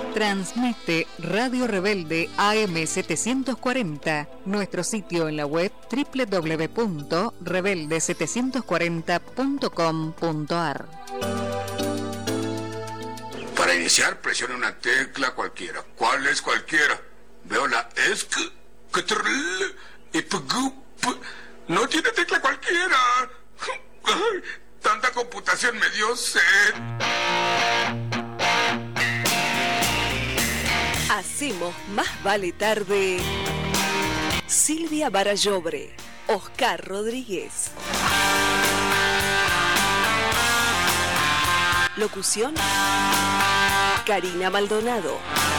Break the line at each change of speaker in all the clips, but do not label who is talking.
Transmite Radio Rebelde AM 740, nuestro sitio en la web www.rebelde740.com.ar.
Para iniciar, presione una tecla cualquiera. ¿Cuál es cualquiera? Veo la ESC, CTRL y PGUP. No tiene tecla cualquiera. Ay, tanta computación me dio sed.
Hacemos Más Vale Tarde. Silvia Barallobre, Oscar Rodríguez. Locución: Karina Maldonado.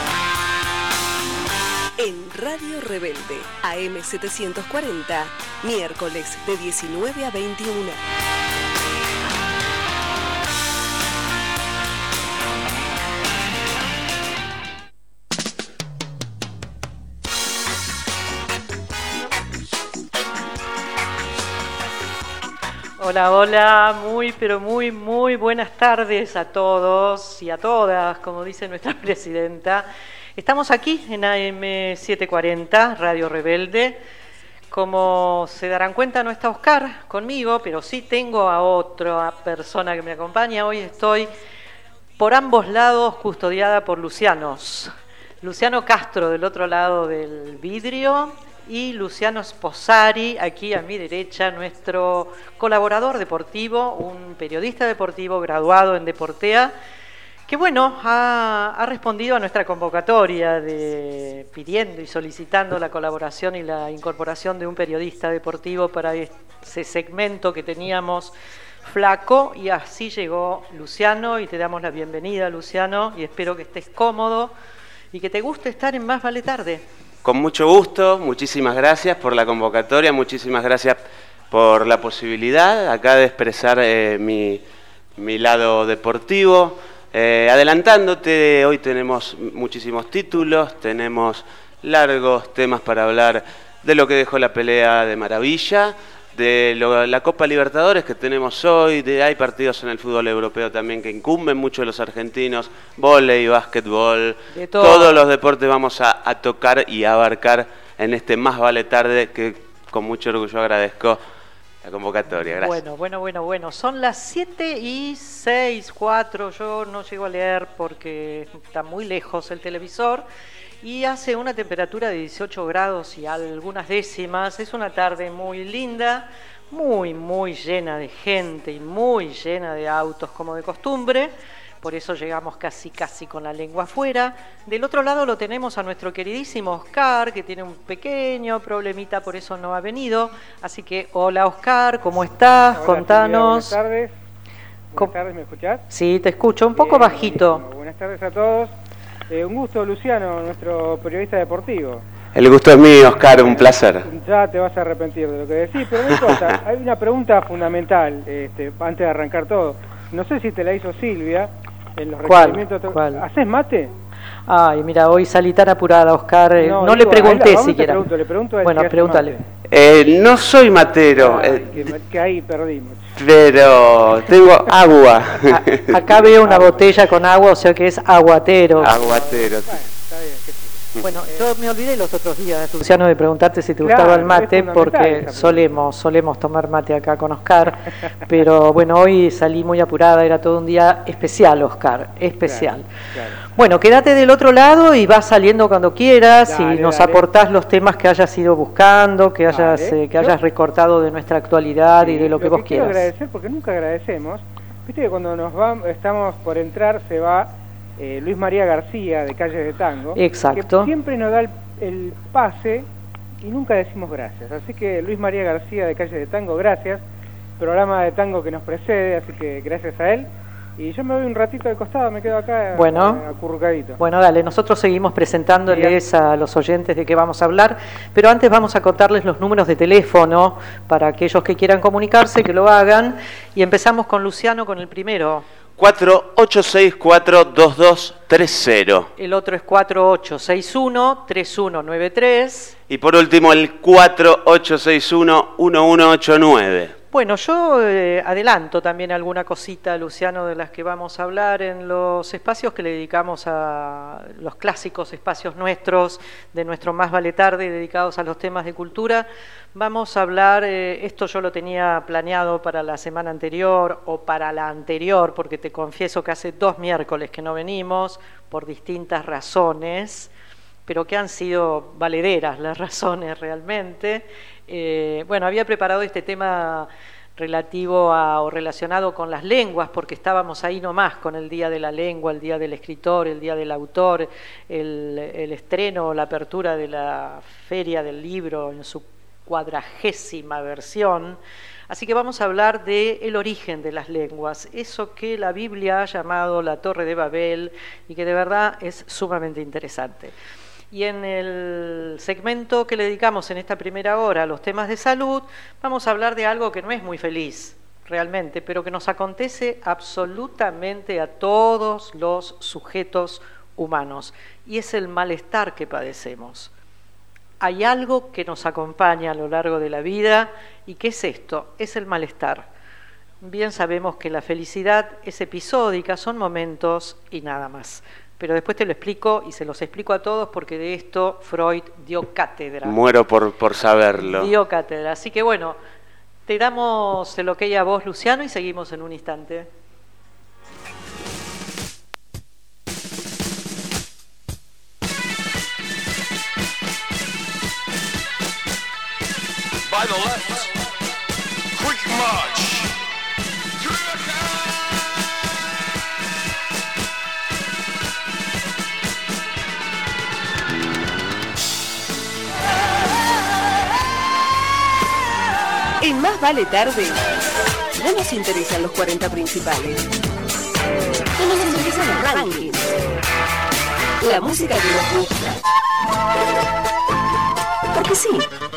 En Radio Rebelde, AM 740, miércoles de 19 a 21.
Hola, hola, pero muy buenas tardes a todos y a todas, como dice nuestra presidenta. Estamos aquí en AM 740, Radio Rebelde. Como se darán cuenta, no está Oscar conmigo, pero sí tengo a otra persona que me acompaña. Hoy estoy por ambos lados custodiada por Lucianos. Luciano Castro del otro lado del vidrio y Luciano Sposari aquí a mi derecha, nuestro colaborador deportivo, un periodista deportivo graduado en Deportea, que bueno, ha respondido a nuestra convocatoria pidiendo y solicitando la colaboración y la incorporación de un periodista deportivo para ese segmento que teníamos flaco, y así llegó Luciano, y te damos la bienvenida, Luciano, y espero que estés cómodo y que te guste estar en Más Vale Tarde.
Con mucho gusto, muchísimas gracias por la convocatoria, muchísimas gracias por la posibilidad acá de expresar mi lado deportivo. Adelantándote, hoy tenemos muchísimos títulos, tenemos largos temas para hablar de lo que dejó la pelea de Maravilla, de la Copa Libertadores que tenemos hoy, hay partidos en el fútbol europeo también que incumben mucho a los argentinos, vóley, básquetbol, todos los deportes vamos a tocar y a abarcar en este Más Vale Tarde, que con mucho orgullo agradezco la convocatoria. Gracias.
Bueno. Son las 7:06, yo no llego a leer porque está muy lejos el televisor y hace una temperatura de 18 grados y algunas décimas. Es una tarde muy linda, muy llena de gente y muy llena de autos como de costumbre. Por eso llegamos casi con la lengua afuera. Del otro lado lo tenemos a nuestro queridísimo Oscar, que tiene un pequeño problemita, por eso no ha venido. Así que, hola Oscar, ¿cómo estás?
Hola,
Contanos.
Silvia, buenas tardes, ¿me escuchás?
Sí, te escucho, un poco bajito.
Buenísimo. Buenas tardes a todos. Un gusto, Luciano, nuestro periodista deportivo.
El gusto es mío, Oscar, un placer.
Ya te vas a arrepentir de lo que decís, pero no importa. Hay una pregunta fundamental antes de arrancar todo. No sé si te la hizo Silvia en los requerimientos.
¿Cuál?
¿Hacés mate?
Ay, mira, hoy salí tan apurada, Oscar. No le pregunté siquiera.
Le pregunto a él.
Bueno, pregúntale.
No soy matero.
Que ahí perdimos.
Pero tengo agua.
Acá veo una botella con agua, o sea que es aguatero.
Aguatero.
Bueno, está bien, qué sé yo.
Bueno, yo me olvidé los otros días, Luciano, de preguntarte si te gustaba el mate, porque solemos tomar mate acá con Oscar, pero bueno, hoy salí muy apurada, era todo un día especial, Oscar, especial. Claro. Bueno, quédate del otro lado y vas saliendo cuando quieras y nos aportás los temas que hayas ido buscando, que hayas recortado de nuestra actualidad y de lo que vos quieras.
Quiero agradecer, porque nunca agradecemos, viste que cuando estamos por entrar se va Luis María García de Calles de Tango.
Exacto.
Que siempre nos da el pase y nunca decimos gracias. Así que Luis María García de Calles de Tango, gracias. Programa de tango que nos precede, así que gracias a él. Y yo me voy un ratito de costado, me quedo acá acurrucadito.
Bueno, dale, nosotros seguimos presentándoles a los oyentes de qué vamos a hablar, pero antes vamos a contarles los números de teléfono para aquellos que quieran comunicarse, que lo hagan. Y empezamos con Luciano con el primero.
4864-2230.
El otro es 4861-3193.
Y por último el 4861-1189.
Bueno, yo adelanto también alguna cosita, Luciano, de las que vamos a hablar en los espacios que le dedicamos a los clásicos espacios nuestros, de nuestro Más Vale Tarde, dedicados a los temas de cultura. Vamos a hablar, esto yo lo tenía planeado para la semana anterior o para la anterior, porque te confieso que hace 2 miércoles que no venimos, por distintas razones, pero que han sido valederas las razones realmente. Bueno, había preparado este tema relativo o relacionado con las lenguas, porque estábamos ahí nomás con el Día de la Lengua, el Día del Escritor, el Día del Autor, el estreno, la apertura de la Feria del Libro en su 40ª versión. Así que vamos a hablar del origen de las lenguas, eso que la Biblia ha llamado la Torre de Babel y que de verdad es sumamente interesante. Y en el segmento que le dedicamos en esta primera hora a los temas de salud, vamos a hablar de algo que no es muy feliz, realmente, pero que nos acontece absolutamente a todos los sujetos humanos, y es el malestar que padecemos. Hay algo que nos acompaña a lo largo de la vida, ¿y qué es esto? Es el malestar. Bien sabemos que la felicidad es episódica, son momentos y nada más. Pero después te lo explico y se los explico a todos porque de esto Freud dio cátedra.
Muero por saberlo.
Dio cátedra. Así que bueno, te damos el ok a vos, Luciano, y seguimos en un instante.
By the left, quick march.
En Más Vale Tarde, no nos interesan los 40 principales. No nos interesan los rankings. La música que nos gusta. Porque sí.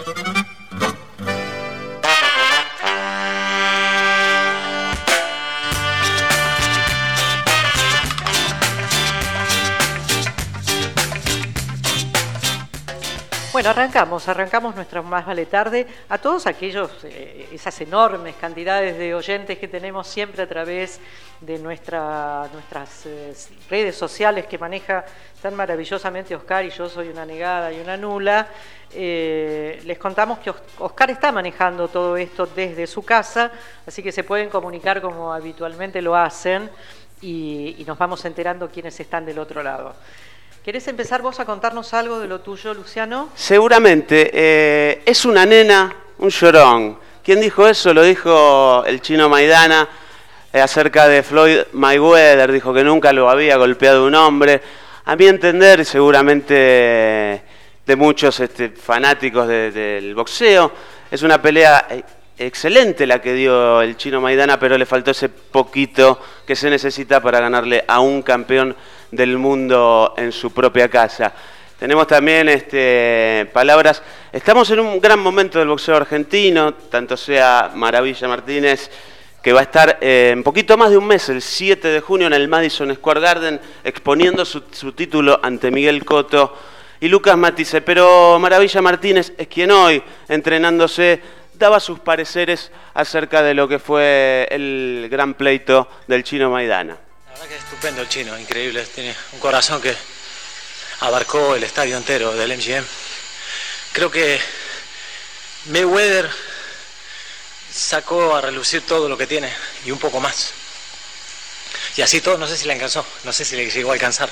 Bueno, arrancamos nuestra Más Vale Tarde. A todos aquellos, esas enormes cantidades de oyentes que tenemos siempre a través de nuestras redes sociales que maneja tan maravillosamente Oscar, y yo soy una negada y una nula, les contamos que Oscar está manejando todo esto desde su casa, así que se pueden comunicar como habitualmente lo hacen y nos vamos enterando quiénes están del otro lado. ¿Querés empezar vos a contarnos algo de lo tuyo, Luciano?
Seguramente. Es una nena, un llorón. ¿Quién dijo eso? Lo dijo el Chino Maidana acerca de Floyd Mayweather. Dijo que nunca lo había golpeado un hombre. A mi entender, seguramente de muchos fanáticos del boxeo, es una pelea excelente la que dio el Chino Maidana, pero le faltó ese poquito que se necesita para ganarle a un campeón del mundo en su propia casa. Tenemos también palabras. Estamos en un gran momento del boxeo argentino, tanto sea Maravilla Martínez, que va a estar en poquito más de un mes, el 7 de junio, en el Madison Square Garden, exponiendo su título ante Miguel Cotto y Lucas Matisse. Pero Maravilla Martínez es quien hoy, entrenándose, daba sus pareceres acerca de lo que fue el gran pleito del Chino Maidana.
La verdad que es estupendo el Chino, increíble, tiene un corazón que abarcó el estadio entero del MGM. Creo que Mayweather sacó a relucir todo lo que tiene y un poco más. Y así todo, no sé si le alcanzó, no sé si le llegó a alcanzar.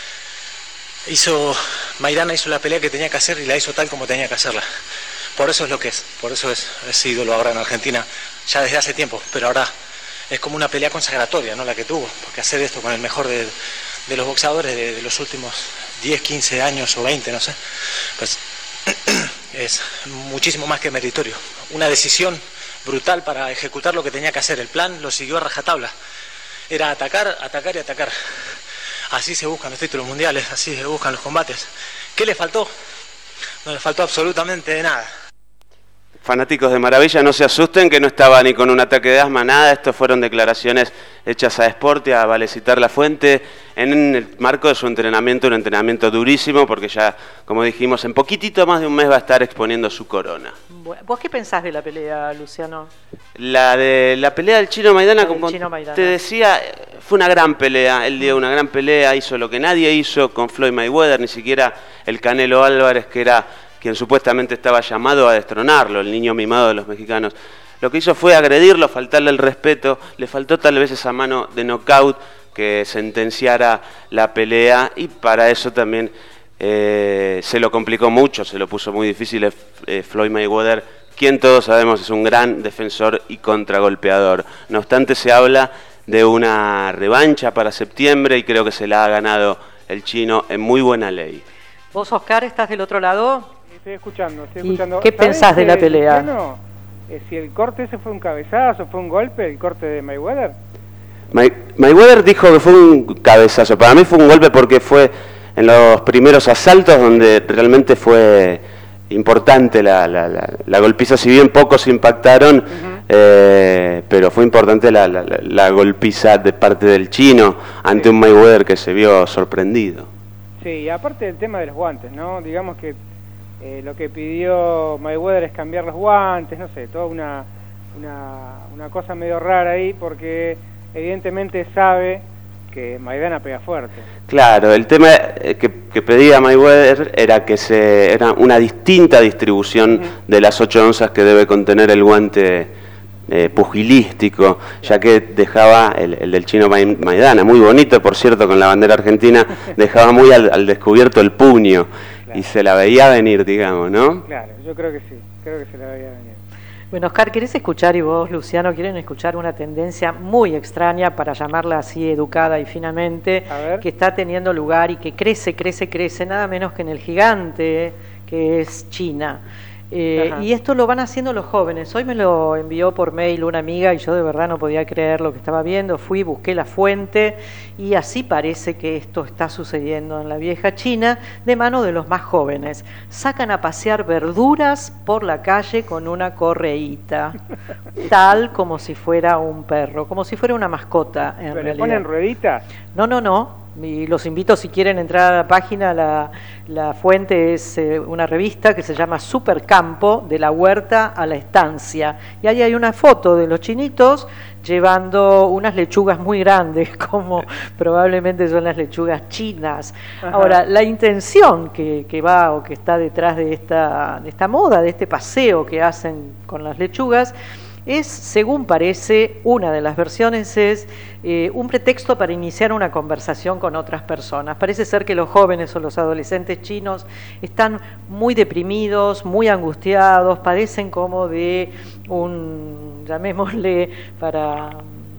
Maidana hizo la pelea que tenía que hacer y la hizo tal como tenía que hacerla. Por eso es lo que es, por eso es ídolo ahora en Argentina, ya desde hace tiempo, pero ahora es como una pelea consagratoria, ¿no? La que tuvo, porque hacer esto con el mejor de los boxeadores de los últimos 10, 15 años o 20, no sé, pues es muchísimo más que meritorio. Una decisión brutal para ejecutar lo que tenía que hacer, el plan lo siguió a rajatabla, era atacar, atacar y atacar. Así se buscan los títulos mundiales, así se buscan los combates. ¿Qué le faltó? No le faltó absolutamente nada.
Fanáticos de Maravilla, no se asusten que no estaba ni con un ataque de asma, nada. Estos fueron declaraciones hechas a Sport y a Valecitar La Fuente en el marco de su entrenamiento, un entrenamiento durísimo, porque ya, como dijimos, en poquitito más de un mes va a estar exponiendo su corona.
¿Vos qué pensás de la pelea, Luciano?
La pelea del Chino Maidana, como te decía, fue una gran pelea. Él dio una gran pelea, hizo lo que nadie hizo con Floyd Mayweather, ni siquiera el Canelo Álvarez, que era quien supuestamente estaba llamado a destronarlo, el niño mimado de los mexicanos. Lo que hizo fue agredirlo, faltarle el respeto, le faltó tal vez esa mano de knockout que sentenciara la pelea, y para eso también se lo complicó mucho, se lo puso muy difícil Floyd Mayweather, quien todos sabemos es un gran defensor y contragolpeador. No obstante, se habla de una revancha para septiembre y creo que se la ha ganado el chino en muy buena ley.
¿Vos, Oscar, estás del otro lado?
Estoy escuchando.
¿Qué pensás de la pelea?
Luciano, si el corte ese fue un cabezazo, fue un golpe, el corte de Mayweather.
Mayweather dijo que fue un cabezazo. Para mí fue un golpe porque fue en los primeros asaltos donde realmente fue importante la golpiza. Si bien pocos impactaron, pero fue importante la golpiza de parte del chino ante un Mayweather que se vio sorprendido.
Sí, y aparte del tema de los guantes, ¿no? Digamos que lo que pidió Mayweather es cambiar los guantes, no sé, toda una cosa medio rara ahí, porque evidentemente sabe que Maidana pega fuerte. Claro, el tema que pedía Mayweather era que era una distinta distribución de las 8 onzas que debe contener el guante pugilístico, ya que dejaba el del chino Maidana, muy bonito por cierto, con la bandera argentina, dejaba muy al descubierto el puño, claro. Y se la veía venir, digamos, ¿no? Claro, yo creo que sí, creo que se la veía venir.
Bueno, Oscar, ¿querés escuchar, y vos, Luciano, quieren escuchar una tendencia muy extraña, para llamarla así educada y finamente, que está teniendo lugar y que crece, nada menos que en el gigante que es China? Y esto lo van haciendo los jóvenes. Hoy me lo envió por mail una amiga y yo de verdad no podía creer lo que estaba viendo. Fui, busqué la fuente y así parece que esto está sucediendo en la vieja China de mano de los más jóvenes. Sacan a pasear verduras por la calle con una correíta, tal como si fuera un perro, como si fuera una mascota en realidad. ¿Le ponen rueditas? No. Y los invito, si quieren entrar a la página, la fuente es una revista que se llama Supercampo, de la huerta a la estancia. Y ahí hay una foto de los chinitos llevando unas lechugas muy grandes, como probablemente son las lechugas chinas. Ahora, la intención que va o que está detrás de esta moda, de este paseo que hacen con las lechugas, es, según parece, una de las versiones es un pretexto para iniciar una conversación con otras personas. Parece ser que los jóvenes o los adolescentes chinos están muy deprimidos, muy angustiados, padecen como de llamémosle, para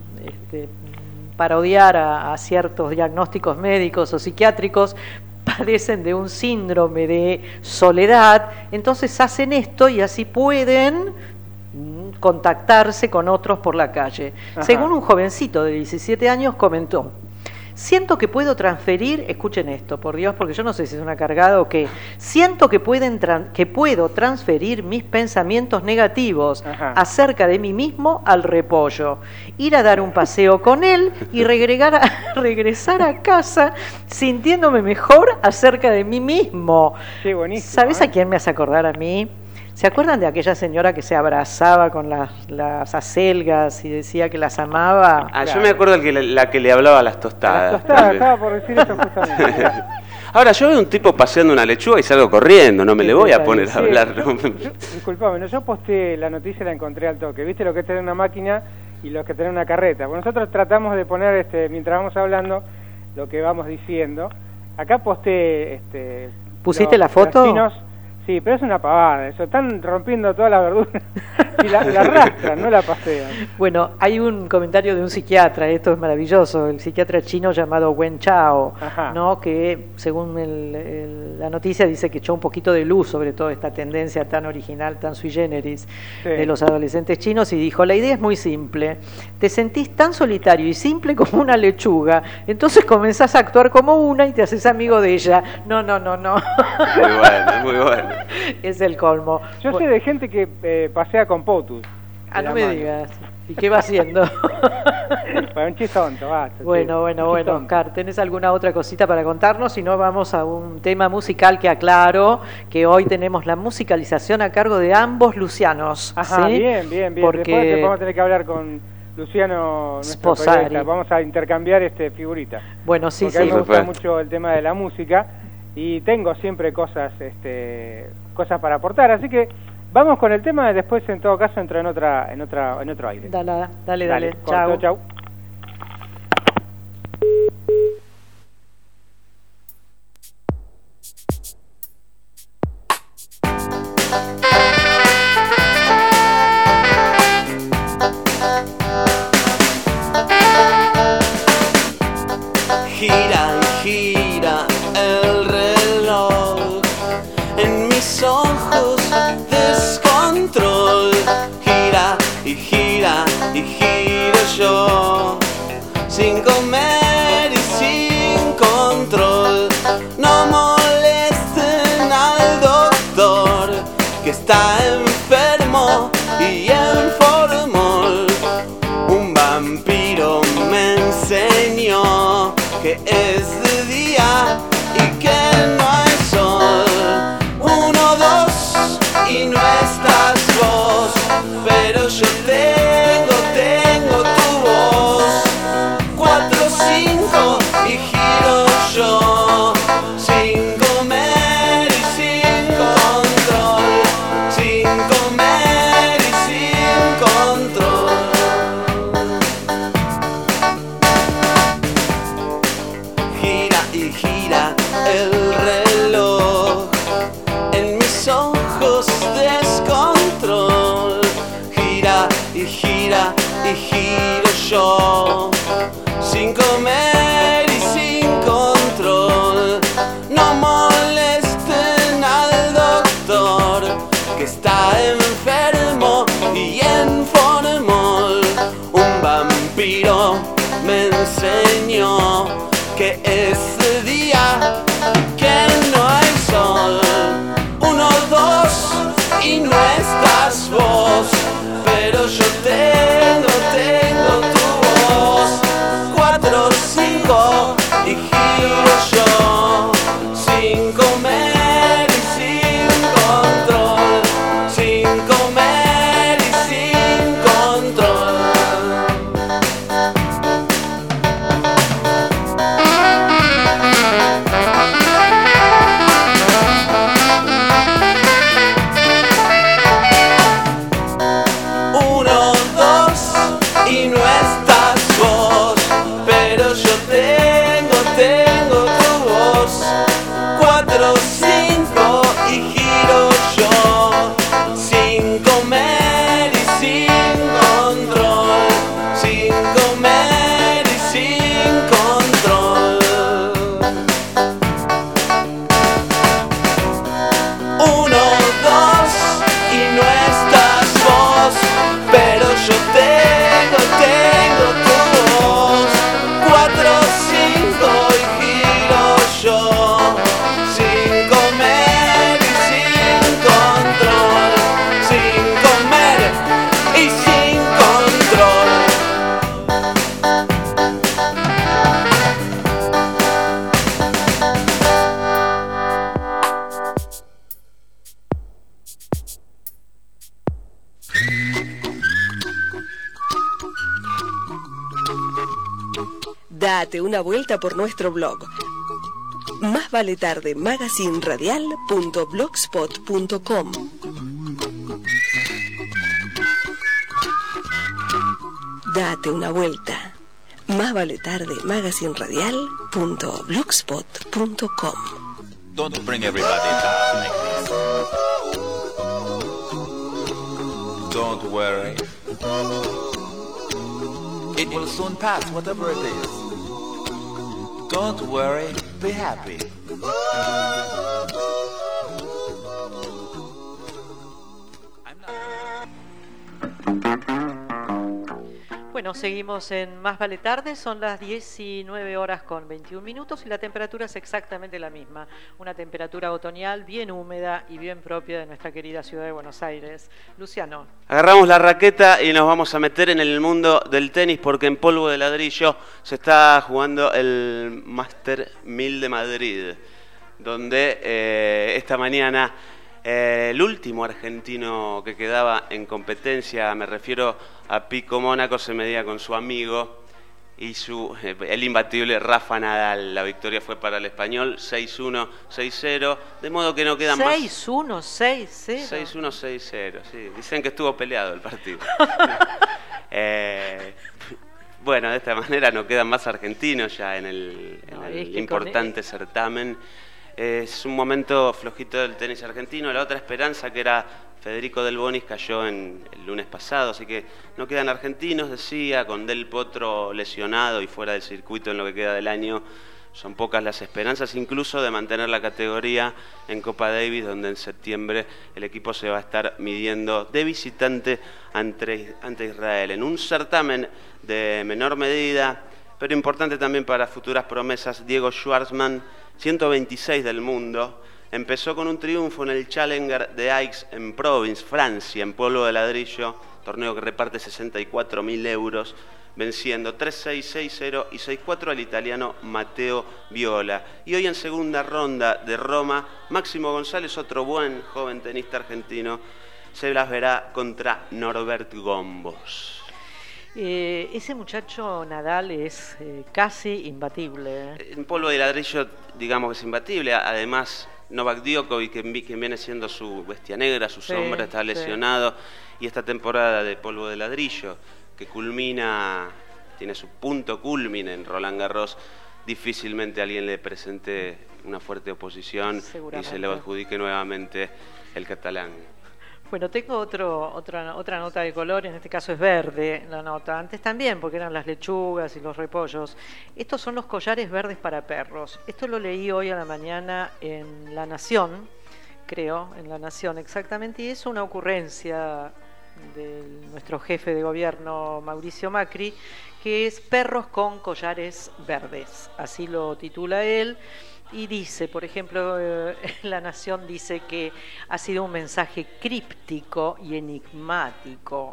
parodiar a ciertos diagnósticos médicos o psiquiátricos, padecen de un síndrome de soledad, entonces hacen esto y así pueden contactarse con otros por la calle. Según un jovencito de 17 años comentó: siento que puedo transferir, escuchen esto, por Dios, porque yo no sé si es una cargada o qué, siento que puedo transferir mis pensamientos negativos acerca de mí mismo al repollo, ir a dar un paseo con él y regresar a casa sintiéndome mejor acerca de mí mismo. Qué buenísimo. ¿Sabes a quién me hace acordar a mí? ¿Se acuerdan de aquella señora que se abrazaba con las acelgas y decía que las amaba?
Claro. Yo me acuerdo la que le hablaba a las tostadas.
Las tostadas, estaba por decir eso justamente.
Ahora, yo veo un tipo paseando una lechuga y salgo corriendo, no me le voy a poner a hablar.
Disculpame, yo posteé la noticia y la encontré al toque. ¿Viste lo que es tener una máquina y lo que es tener una carreta? Bueno, nosotros tratamos de poner, mientras vamos hablando, lo que vamos diciendo. Acá posteé...
¿Pusiste la foto?
Chinos. Sí, pero es una pavada eso, están rompiendo todas las verduras y la arrastran, no la pasean.
Bueno, hay un comentario de un psiquiatra, esto es maravilloso, el psiquiatra chino llamado Wen Chao, ¿no? Que según la noticia dice que echó un poquito de luz sobre toda esta tendencia tan original, tan sui generis de los adolescentes chinos, y dijo: la idea es muy simple, te sentís tan solitario y simple como una lechuga, entonces comenzás a actuar como una y te haces amigo de ella. No.
Muy bueno.
Es el colmo.
Yo sé de gente que pasea con POTUS.
No me digas. ¿Y qué va haciendo?
Para un chistonto, basta.
Bueno, Oscar, ¿tenés alguna otra cosita para contarnos? Si no, vamos a un tema musical que aclaro, que hoy tenemos la musicalización a cargo de ambos Lucianos.
Ajá,
¿sí?
Bien.
Porque
Después vamos a tener que hablar con Luciano, nuestro periodista. Vamos a intercambiar figuritas.
Bueno, sí,
porque a mí me gusta mucho el tema de la música y tengo siempre cosas para aportar, así que vamos con el tema y después en todo caso entra en otro aire.
Dale. Chau.
Gira y gira el reloj, en mis ojos descontrol. Gira y gira y giro yo, sin comer y sin control. No molesten al doctor, que está enfermo y en formol. Un vampiro me enseñó que es de día y que no hay sol. 1, 2 y no estás vos, pero yo tengo tu voz. 4, 5 y giro yo, sin comer y sin control, sin comer y sin control. Gira y gira el reloj, en mis ojos descontrol. Gira y gira y giro yo, sin comer y sin control. No molesten al doctor, que está enfermo y en formol. Un vampiro me enseñó que es de día y que no hay sol. 1, 2 y no estás vos, pero yo tengo tu voz. 4, 5 y giro yo, sin comer y sin control, sin comer y sin control.
Date una vuelta por nuestro blog. Más vale tarde, magazineradial.blogspot.com. Date una vuelta. Más vale tarde, magazineradial.blogspot.com.
Don't bring everybody down like this. Don't worry. It will soon pass, whatever it is. Don't worry, be happy.
Bueno, seguimos en Más Vale Tarde, son las 19 horas con 21 minutos y la temperatura es exactamente la misma. Una temperatura otoñal bien húmeda y bien propia de nuestra querida ciudad de Buenos Aires. Luciano.
Agarramos la raqueta y nos vamos a meter en el mundo del tenis porque en Polvo de Ladrillo se está jugando el Master 1000 de Madrid, donde esta mañana el último argentino que quedaba en competencia, me refiero a Pico Mónaco, se medía con su amigo y el imbatible Rafa Nadal. La victoria fue para el español, 6-1, 6-0, de modo que no quedan
6-1, 6-0.
6-1, 6-0, sí. Dicen que estuvo peleado el partido. Bueno, de esta manera no quedan más argentinos ya en el importante certamen. Es un momento flojito del tenis argentino. La otra esperanza, que era Federico Del Bonis, cayó el lunes pasado, así que no quedan argentinos, decía, con Del Potro lesionado y fuera del circuito en lo que queda del año. Son pocas las esperanzas, incluso de mantener la categoría en Copa Davis, donde en septiembre el equipo se va a estar midiendo de visitante ante Israel, en un certamen de menor medida, pero importante también para futuras promesas. Diego Schwartzman, 126 del mundo, empezó con un triunfo en el Challenger de Aix en Provence, Francia, en Polvo de Ladrillo, torneo que reparte 64.000 euros, venciendo 3-6, 6-0 y 6-4 al italiano Matteo Viola. Y hoy en segunda ronda de Roma, Máximo González, otro buen joven tenista argentino, se las verá contra Norbert Gombos.
Ese muchacho Nadal es casi imbatible.
En Polvo de Ladrillo, digamos que es imbatible. Además, Novak Djokovic, quien viene siendo su bestia negra, su sombra, está lesionado. Y esta temporada de Polvo de Ladrillo, que tiene su punto culmine en Roland Garros, difícilmente alguien le presente una fuerte oposición y se le adjudique nuevamente el catalán.
Bueno, tengo otra nota de color, en este caso es verde la nota. Antes también, porque eran las lechugas y los repollos. Estos son los collares verdes para perros. Esto lo leí hoy a la mañana en La Nación, creo, en La Nación exactamente, y es una ocurrencia de nuestro jefe de gobierno, Mauricio Macri, que es perros con collares verdes. Así lo titula él. Y dice, por ejemplo, La Nación dice que ha sido un mensaje críptico y enigmático.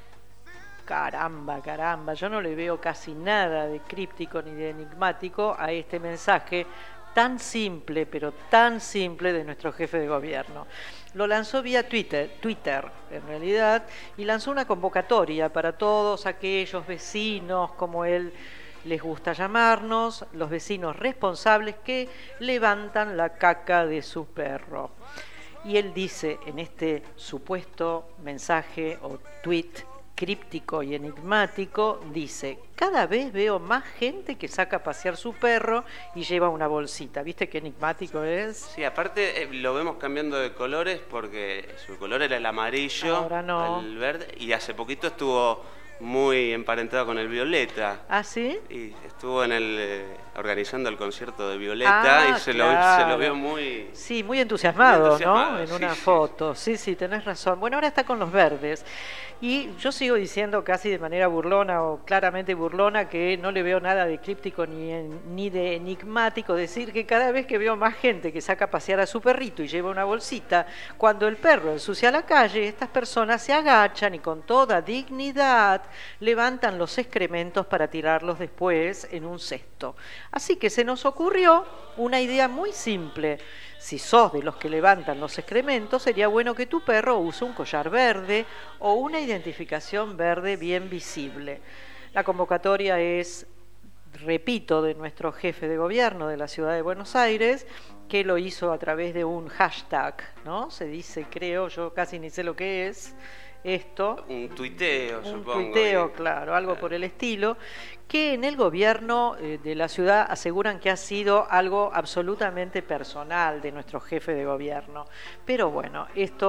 Caramba, yo no le veo casi nada de críptico ni de enigmático a este mensaje tan simple, pero tan simple, de nuestro jefe de gobierno. Lo lanzó vía Twitter en realidad, y lanzó una convocatoria para todos aquellos vecinos, como él les gusta llamarnos, los vecinos responsables que levantan la caca de su perro. Y él dice en este supuesto mensaje o tweet críptico y enigmático, dice: cada vez veo más gente que saca a pasear su perro y lleva una bolsita. ¿Viste qué enigmático es?
Sí, aparte lo vemos cambiando de colores, porque su color era el amarillo,
ahora no,
el verde, y hace poquito estuvo muy emparentado con el Violeta.
¿Ah, sí?
Y estuvo organizando el concierto de Violeta y se lo vio muy...
Sí, muy entusiasmado, ¿no? En
sí,
una
sí.
foto. Sí, tenés razón. Bueno, ahora está con los verdes. Y yo sigo diciendo casi de manera burlona o claramente burlona que no le veo nada de críptico ni de enigmático decir que cada vez que veo más gente que saca a pasear a su perrito y lleva una bolsita, cuando el perro ensucia la calle, estas personas se agachan y con toda dignidad levantan los excrementos para tirarlos después en un cesto. Así que se nos ocurrió una idea muy simple. Si sos de los que levantan los excrementos, sería bueno que tu perro use un collar verde o una identificación verde bien visible. La convocatoria es, repito, de nuestro jefe de gobierno de la ciudad de Buenos Aires, que lo hizo a través de un hashtag, ¿no? Se dice, creo, yo casi ni sé lo que es esto.
Un tuiteo, supongo.
Un tuiteo, claro, algo por el estilo, que en el gobierno de la ciudad aseguran que ha sido algo absolutamente personal de nuestro jefe de gobierno. Pero bueno, esto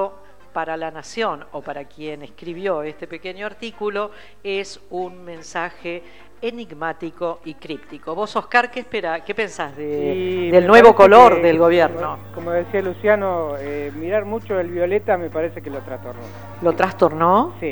para La Nación o para quien escribió este pequeño artículo es un mensaje enigmático y críptico. Vos, Oscar, ¿qué pensás del nuevo color del gobierno?
Como decía Luciano, mirar mucho el violeta me parece que lo trastornó.
¿Lo trastornó?
Sí.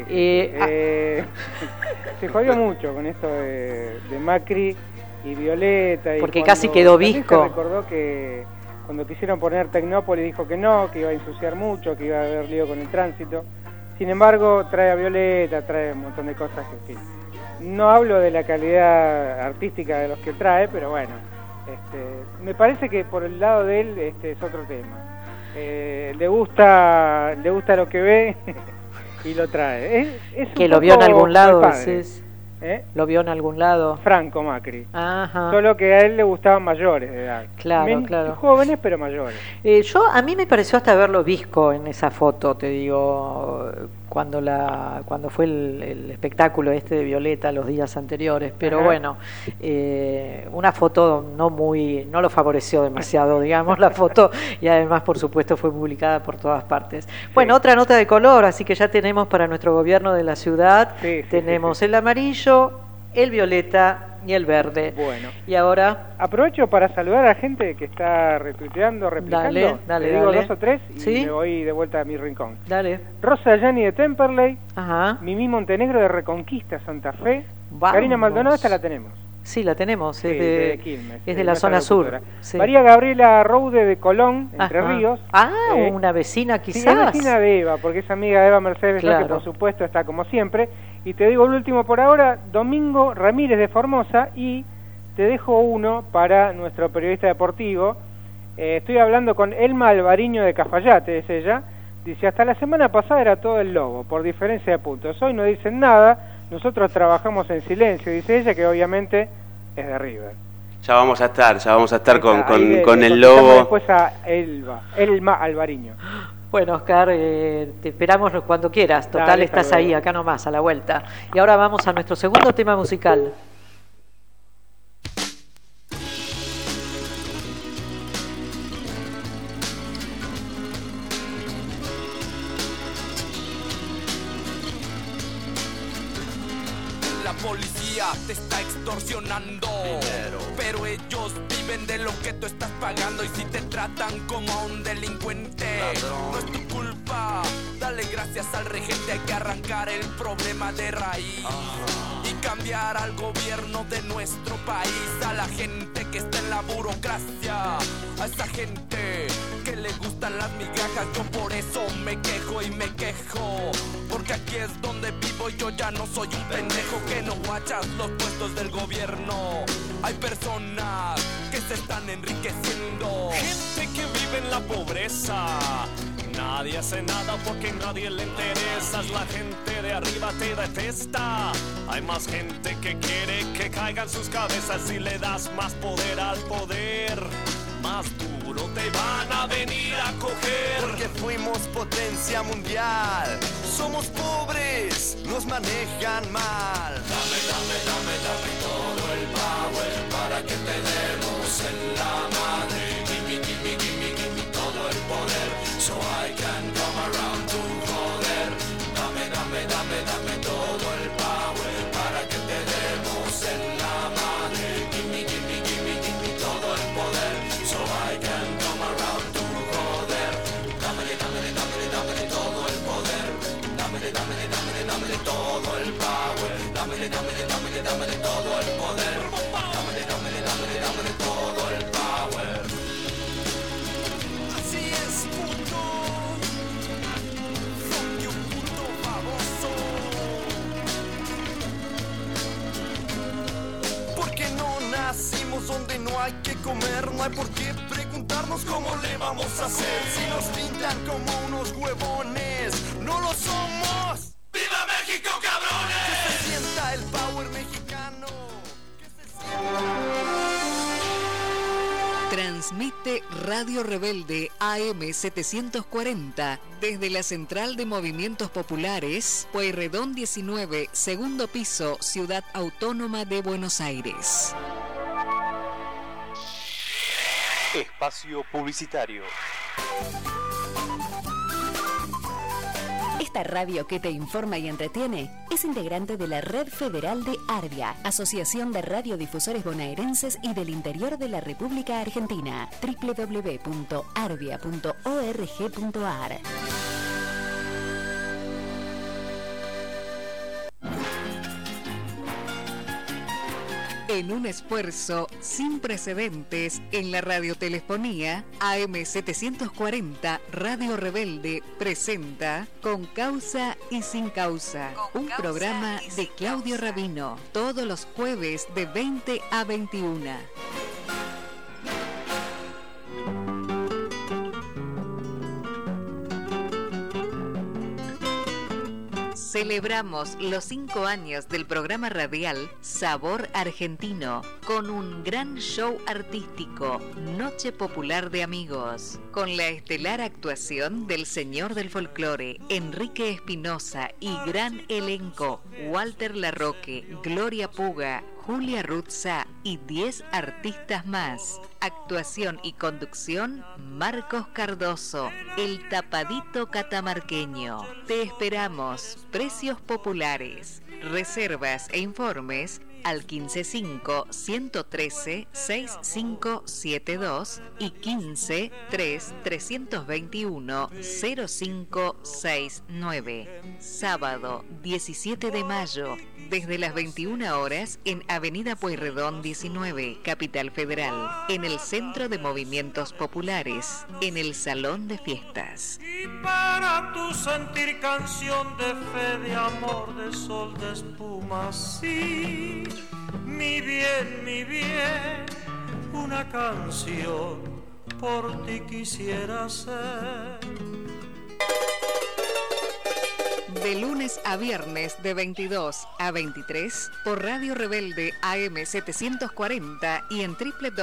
Se jodió mucho con esto de Macri y Violeta.
Porque casi quedó visco.
Se recordó que cuando quisieron poner Tecnópolis dijo que no, que iba a ensuciar mucho, que iba a haber lío con el tránsito. Sin embargo, trae a Violeta, trae un montón de cosas que sí. No hablo de la calidad artística de los que trae, pero bueno, me parece que por el lado de él es otro tema. Le gusta lo que ve y lo trae. Es
que lo vio en algún lado, decís. ¿Lo vio en algún lado?
Franco Macri.
Ajá.
Solo que a él le gustaban mayores de edad.
Claro.
Jóvenes, pero mayores.
A mí me pareció hasta verlo visco en esa foto, te digo, cuando fue el espectáculo de Violeta los días anteriores. Pero bueno, una foto no lo favoreció demasiado, digamos, la foto, y además, por supuesto, fue publicada por todas partes. Sí. Bueno, otra nota de color, así que ya tenemos para nuestro gobierno de la ciudad, tenemos el amarillo, el violeta y el verde.
Bueno.
Y ahora
aprovecho para saludar a gente que está retuiteando, replicando. Dale, digo 2 o 3 y me voy de vuelta a mi rincón.
Dale.
Rosa Yani de Temperley.
Ajá.
Mimi Montenegro de Reconquista, Santa Fe.
Vamos.
Karina Maldonado, esta la tenemos.
Sí, la tenemos,
de Quilmes,
es de la zona sur. Sí.
María Gabriela Roude de Colón, Entre Ríos.
Una vecina quizás.
Sí, es vecina de Eva, porque es amiga de Eva Mercedes, que por supuesto está como siempre. Y te digo el último por ahora, Domingo Ramírez de Formosa, y te dejo uno para nuestro periodista deportivo. Estoy hablando con Elma Alvariño de Cafayate, es ella. Dice, hasta la semana pasada era todo el lobo, por diferencia de puntos. Hoy no dicen nada, nosotros trabajamos en silencio, dice ella, que obviamente es de River.
Ya vamos a estar con el lobo.
Después a Elma Alvariño.
Bueno, Oscar, te esperamos cuando quieras. Total, dale, estás ahí, acá nomás, a la vuelta. Y ahora vamos a nuestro segundo tema musical.
La policía te está extorsionando, pero ellos viven de lo que tú estás pagando. Y si te tratan como a un delincuente, no es tu culpa. Dale gracias al regente, hay que arrancar el problema de raíz y cambiar al gobierno de nuestro país. A la gente que está en la burocracia, a esa gente que le gustan las migajas. Yo por eso me quejo y me quejo, porque aquí es donde vivo. Yo ya no soy un pendejo que no guachas los puestos del gobierno. Hay personas que se están enriqueciendo,
gente que vive en la pobreza. Nadie hace nada porque a nadie le interesas. La gente de arriba te detesta. Hay más gente que quiere que caigan sus cabezas. Si le das más poder al poder, más duro te van a venir a coger.
Porque fuimos potencia mundial. Somos pobres, nos manejan mal.
Dame todo el power para que te demos en la madre. Gimme todo el poder, so I can come around to joder. Dame todo el power para que te demos en la madre. Gimme todo el poder, so I can come around to joder. Dame todo el poder. Dame todo el power. Dame todo el poder. Dame todo el power.
Así es, puto. Fuck you, puto baboso. Porque no nacimos donde no hay que comer. No hay por qué preguntarnos cómo le vamos a hacer. Si nos pintan como unos huevones, no lo somos.
¡Viva México, cabrones!
Que se sienta el power mexicano.
Transmite Radio Rebelde AM 740 desde la Central de Movimientos Populares, Pueyrredón 19, segundo piso, Ciudad Autónoma de Buenos Aires.
Espacio publicitario. Esta radio que te informa y entretiene es integrante de la Red Federal de Arbia, Asociación de Radiodifusores Bonaerenses y del Interior de la República Argentina. www.arbia.org.ar.
En un esfuerzo sin precedentes en la radiotelefonía, AM740 Radio Rebelde presenta Con Causa y Sin Causa, un programa de Claudio Rabino, todos los jueves de 20 a 21. Celebramos los 5 años del programa radial Sabor Argentino con un gran show artístico, Noche Popular de Amigos, con la estelar actuación del señor del folclore, Enrique Espinosa y gran elenco, Walter Larroque, Gloria Puga, Julia Ruzza y 10 artistas más. Actuación y conducción, Marcos Cardoso, el tapadito catamarqueño. Te esperamos. Precios populares. Reservas e informes al 155-113-6572 y 15-3-321-0569. Sábado 17 de mayo, desde las 21 horas en Avenida Pueyrredón 19, Capital Federal, en el Centro de Movimientos Populares, en el Salón de Fiestas.
Y para tu sentir canción de fe, de amor, de sol, de espuma, sí, mi bien, una canción por ti quisiera ser.
De lunes a viernes de 22 a 23 por Radio Rebelde AM740 y en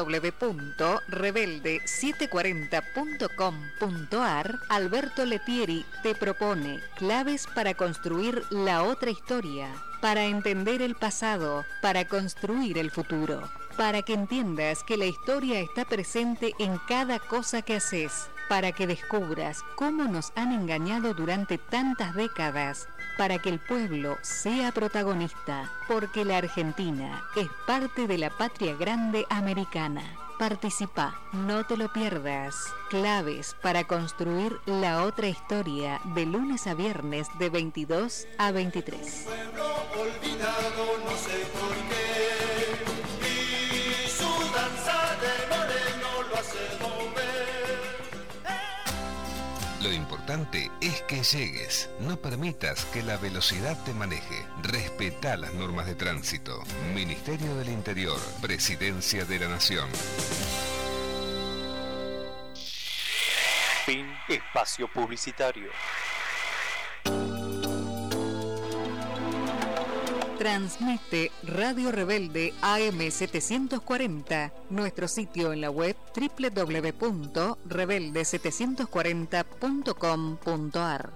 www.rebelde740.com.ar, Alberto Letieri te propone claves para construir la otra historia, para entender el pasado, para construir el futuro, para que entiendas que la historia está presente en cada cosa que haces, para que descubras cómo nos han engañado durante tantas décadas, para que el pueblo sea protagonista, porque la Argentina es parte de la patria grande americana. Participa, no te lo pierdas. Claves para construir la otra historia, de lunes a viernes de 22 a 23.
Pueblo olvidado, no sé por qué, y su danza de moreno lo hace mover.
Lo importante es que llegues. No permitas que la velocidad te maneje. Respeta las normas de tránsito. Ministerio del Interior. Presidencia de la Nación.
Fin. Espacio publicitario.
Transmite Radio Rebelde AM740, nuestro sitio en la web www.rebelde740.com.ar.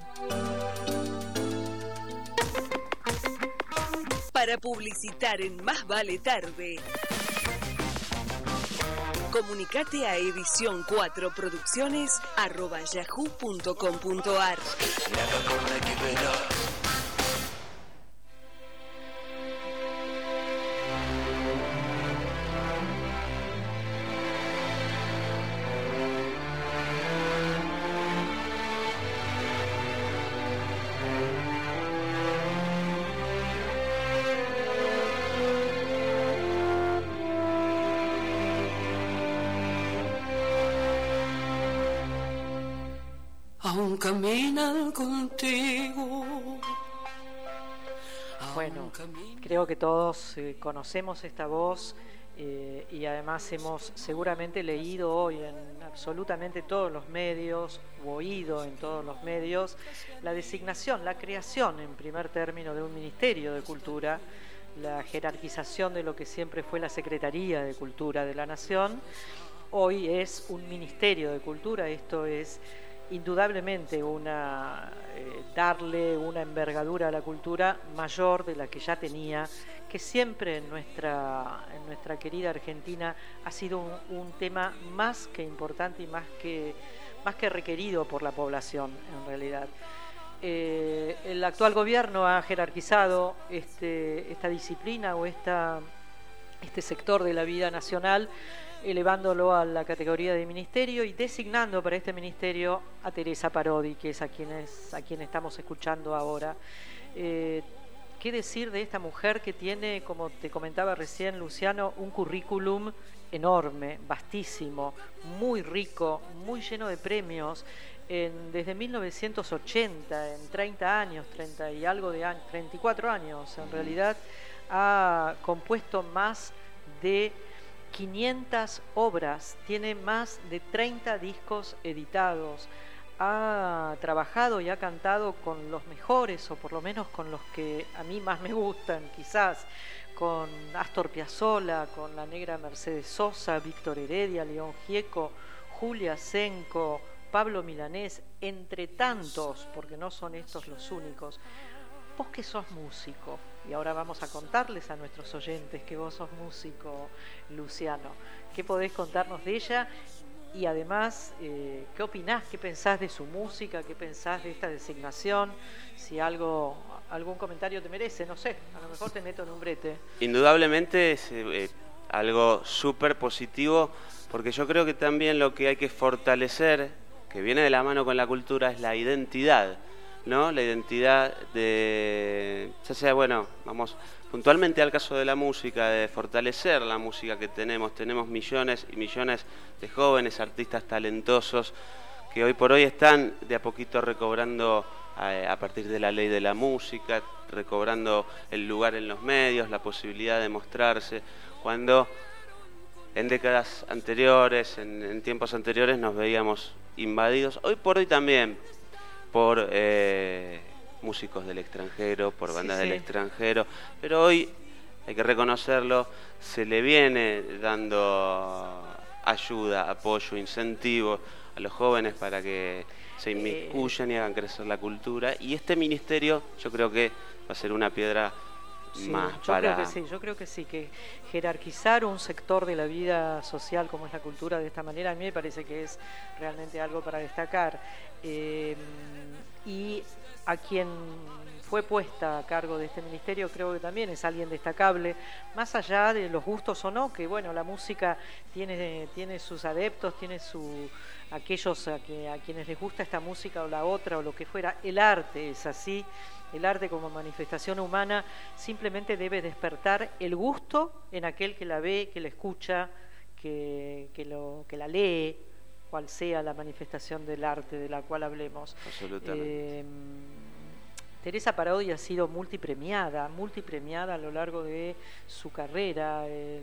Para publicitar en Más Vale Tarde, comunicate a edición4producciones@yahoo.com.ar.
Aún caminan contigo.
Bueno, creo que todos conocemos esta voz y además hemos seguramente leído hoy en absolutamente todos los medios, o oído en todos los medios, la designación, la creación en primer término de un Ministerio de Cultura, la jerarquización de lo que siempre fue la Secretaría de Cultura de la Nación. Hoy es un Ministerio de Cultura. Esto es indudablemente darle una envergadura a la cultura mayor de la que ya tenía, que siempre en nuestra querida Argentina ha sido un tema más que importante y más que requerido por la población en realidad. el actual gobierno ha jerarquizado esta disciplina o este sector de la vida nacional, elevándolo a la categoría de ministerio y designando para este ministerio a Teresa Parodi, que es a quien estamos escuchando ahora. ¿Qué decir de esta mujer que tiene, como te comentaba recién, Luciano, un currículum enorme, vastísimo, muy rico, muy lleno de premios? Desde 1980, en 30 años, 30 y algo de años, 34 años en realidad, ha compuesto más de 500 obras, tiene más de 30 discos editados, ha trabajado y ha cantado con los mejores, o por lo menos con los que a mí más me gustan, quizás, con Astor Piazzolla, con la negra Mercedes Sosa, Víctor Heredia, León Gieco, Julia Senco, Pablo Milanés, entre tantos, porque no son estos los únicos. Vos que sos músico, y ahora vamos a contarles a nuestros oyentes que vos sos músico, Luciano, ¿qué podés contarnos de ella? Y además, ¿qué opinás? ¿Qué pensás de su música? ¿Qué pensás de esta designación? Si algún comentario te merece, no sé, a lo mejor te meto en un brete.
Indudablemente es algo súper positivo, porque yo creo que también lo que hay que fortalecer, que viene de la mano con la cultura, es la identidad, ¿no? La identidad de, ya sea, bueno, vamos puntualmente al caso de la música, de fortalecer la música que tenemos millones y millones de jóvenes artistas talentosos que hoy por hoy están de a poquito recobrando, a partir de la ley de la música, recobrando el lugar en los medios, la posibilidad de mostrarse, cuando en décadas anteriores, en tiempos anteriores nos veíamos invadidos, hoy por hoy también por músicos del extranjero, por bandas del extranjero, pero hoy, hay que reconocerlo, se le viene dando ayuda, apoyo, incentivo a los jóvenes para que se inmiscuyan y hagan crecer la cultura, y este ministerio yo creo que va a ser una piedra más para...
Yo creo que sí, que jerarquizar un sector de la vida social como es la cultura de esta manera, a mí me parece que es realmente algo para destacar. Y a quien fue puesta a cargo de este ministerio creo que también es alguien destacable, más allá de los gustos o no, que bueno, la música tiene sus adeptos, tiene aquellos a quienes les gusta esta música o la otra o lo que fuera. El arte es así, el arte como manifestación humana simplemente debe despertar el gusto en aquel que la ve, que la escucha, que la lee, cual sea la manifestación del arte de la cual hablemos.
Absolutamente.
Teresa Parodi ha sido multipremiada a lo largo de su carrera, el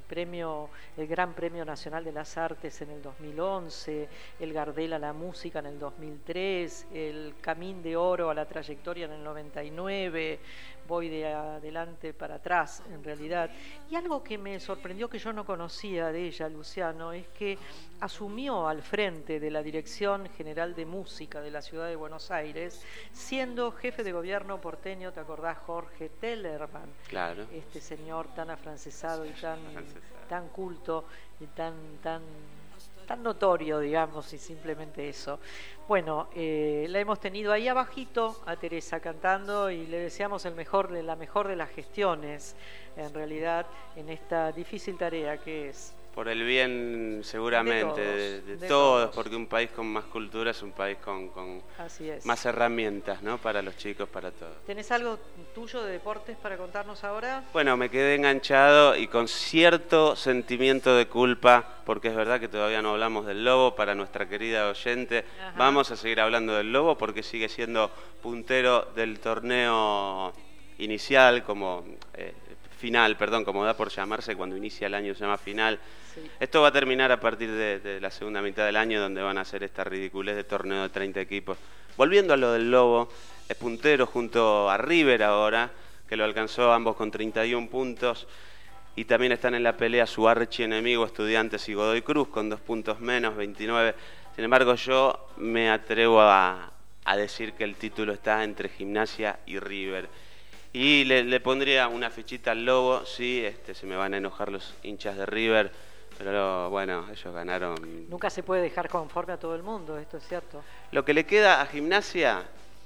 Gran Premio Nacional de las Artes en el 2011, el Gardel a la Música en el 2003, el Camín de Oro a la Trayectoria en el 99, voy de adelante para atrás en realidad. Y algo que me sorprendió, que yo no conocía de ella, Luciano, es que asumió al frente de la Dirección General de Música de la Ciudad de Buenos Aires, siendo jefe de gobierno porteño, ¿te acordás? Jorge Tellerman.
Claro.
Este señor tan afrancesado y tan culto y tan notorio, digamos, y simplemente eso. Bueno, la hemos tenido ahí abajito a Teresa cantando y le deseamos la mejor de las gestiones, en realidad, en esta difícil tarea que es.
Por el bien, seguramente, de todos, porque un país con más cultura es un país con más herramientas, ¿no? Para los chicos, para todos.
¿Tenés algo tuyo de deportes para contarnos ahora?
Bueno, me quedé enganchado y con cierto sentimiento de culpa, porque es verdad que todavía no hablamos del Lobo. Para nuestra querida oyente, ajá, vamos a seguir hablando del Lobo porque sigue siendo puntero del torneo inicial, como final, perdón, como da por llamarse, cuando inicia el año se llama final. Sí. Esto va a terminar a partir de la segunda mitad del año, donde van a hacer esta ridiculez de torneo de 30 equipos. Volviendo a lo del Lobo, es puntero junto a River ahora, que lo alcanzó ambos con 31 puntos, y también están en la pelea su archienemigo Estudiantes y Godoy Cruz con 2 puntos menos, 29. Sin embargo, yo me atrevo a decir que el título está entre Gimnasia y River. Y le pondría una fichita al Lobo, sí, se me van a enojar los hinchas de River, pero bueno, ellos ganaron.
Nunca se puede dejar conforme a todo el mundo, esto es cierto.
Lo que le queda a Gimnasia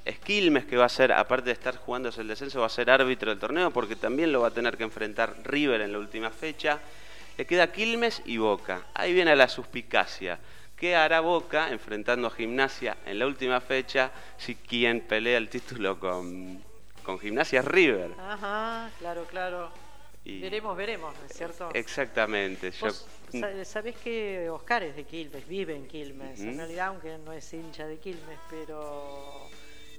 es Quilmes, que va a ser, aparte de estar jugándose el descenso, va a ser árbitro del torneo, porque también lo va a tener que enfrentar River en la última fecha. Le queda Quilmes y Boca. Ahí viene la suspicacia. ¿Qué hará Boca enfrentando a Gimnasia en la última fecha si quien pelea el título con Gimnasia es River?
Ajá, claro.
Y
veremos, ¿no es cierto?
Exactamente.
Sabés que Oscar es de Quilmes, vive en Quilmes, en realidad, aunque no es hincha de Quilmes, pero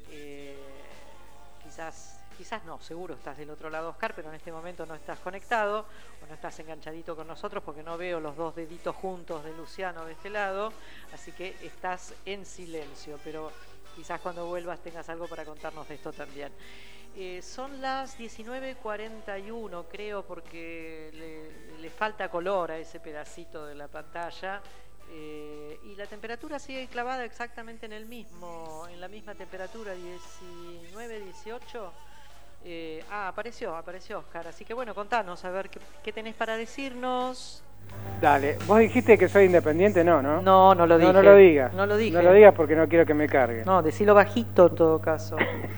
quizás no, seguro estás del otro lado, Oscar, pero en este momento no estás conectado o no estás enganchadito con nosotros porque no veo los dos deditos juntos de Luciano de este lado, así que estás en silencio, pero quizás cuando vuelvas tengas algo para contarnos de esto también. Son las 19:41, creo, porque le falta color a ese pedacito de la pantalla. Y la temperatura sigue clavada exactamente en la misma temperatura, 19, 18. Apareció Oscar, así que bueno, contanos, a ver qué tenés para decirnos.
Dale, vos dijiste que soy independiente, ¿no?
No lo dije.
No lo digas.
No lo dije.
No lo digas porque no quiero que me cargue.
No, decilo bajito en todo caso.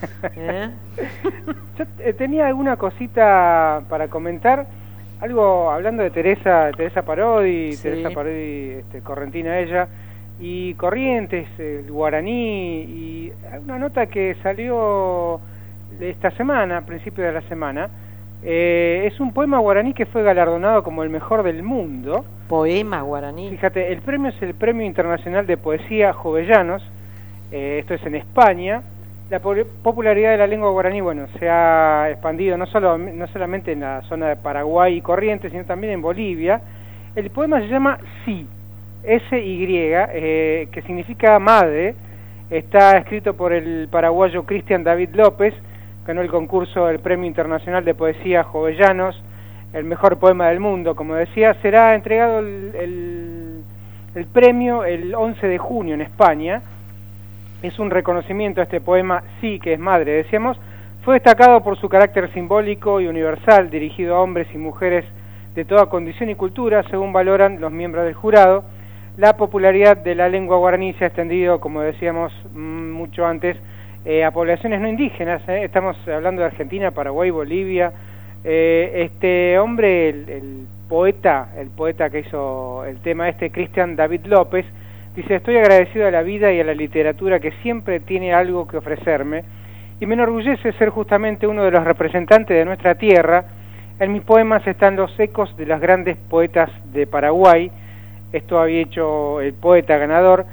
Yo tenía alguna cosita para comentar. Algo hablando de Teresa Parodi, sí. Teresa Parodi, correntina ella, y Corrientes, el guaraní, y una nota que salió esta semana, a principio de la semana. Es un poema guaraní que fue galardonado como el mejor del mundo.
Poema guaraní.
Fíjate, el premio es el Premio Internacional de Poesía Jovellanos, esto es en España. La popularidad de la lengua guaraní, bueno, se ha expandido no solamente en la zona de Paraguay y Corrientes, sino también en Bolivia. El poema se llama Sí, S-Y, que significa madre. Está escrito por el paraguayo Cristian David López, ganó el concurso del Premio Internacional de Poesía Jovellanos, el mejor poema del mundo, como decía. Será entregado el premio el 11 de junio en España. Es un reconocimiento a este poema, Sí, que es madre, decíamos. Fue destacado por su carácter simbólico y universal, dirigido a hombres y mujeres de toda condición y cultura, según valoran los miembros del jurado. La popularidad de la lengua guaraní se ha extendido, como decíamos mucho antes, a poblaciones no indígenas. Estamos hablando de Argentina, Paraguay, Bolivia. Este hombre, el poeta que hizo el tema Cristian David López, dice: estoy agradecido a la vida y a la literatura que siempre tiene algo que ofrecerme, y me enorgullece ser justamente uno de los representantes de nuestra tierra. En mis poemas están los ecos de los grandes poetas de Paraguay. Esto había hecho el poeta ganador.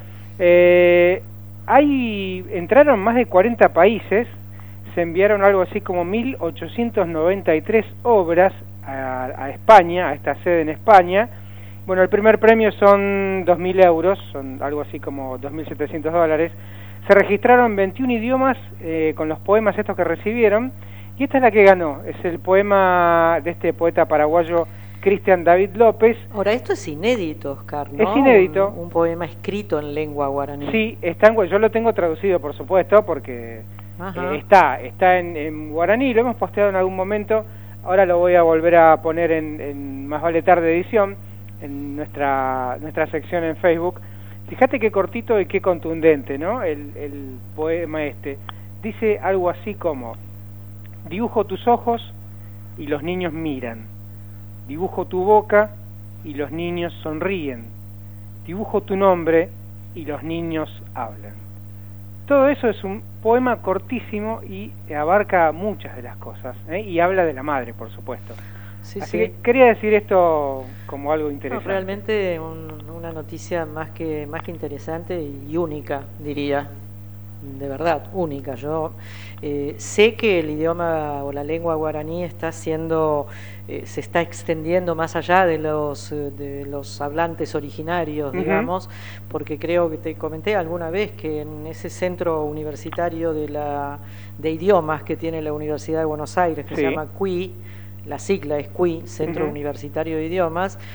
Entraron más de 40 países, se enviaron algo así como 1.893 obras a España, a esta sede en España. Bueno, el primer premio son 2.000 euros, son algo así como $2.700. Se registraron 21 idiomas con los poemas estos que recibieron, y esta es la que ganó. Es el poema de este poeta paraguayo Cristian David López.
Ahora, esto es inédito, Oscar, ¿no?
Es inédito.
Un poema escrito en lengua guaraní.
Sí, yo lo tengo traducido, por supuesto, porque está en guaraní, lo hemos posteado en algún momento. Ahora lo voy a volver a poner en Más Vale Tarde edición, en nuestra sección en Facebook. Fíjate qué cortito y qué contundente, ¿no? El poema dice algo así como: dibujo tus ojos y los niños miran, dibujo tu boca y los niños sonríen, dibujo tu nombre y los niños hablan. Todo eso es un poema cortísimo y abarca muchas de las cosas, y habla de la madre, por supuesto.
Sí,
Así que quería decir esto como algo interesante.
No, realmente una noticia más que interesante y única, diría. De verdad, única. Yo sé que el idioma o la lengua guaraní se está extendiendo más allá de los hablantes originarios, digamos, porque creo que te comenté alguna vez que en ese centro universitario de idiomas que tiene la Universidad de Buenos Aires, que se llama CUI, la sigla es CUI, Centro Universitario de Idiomas,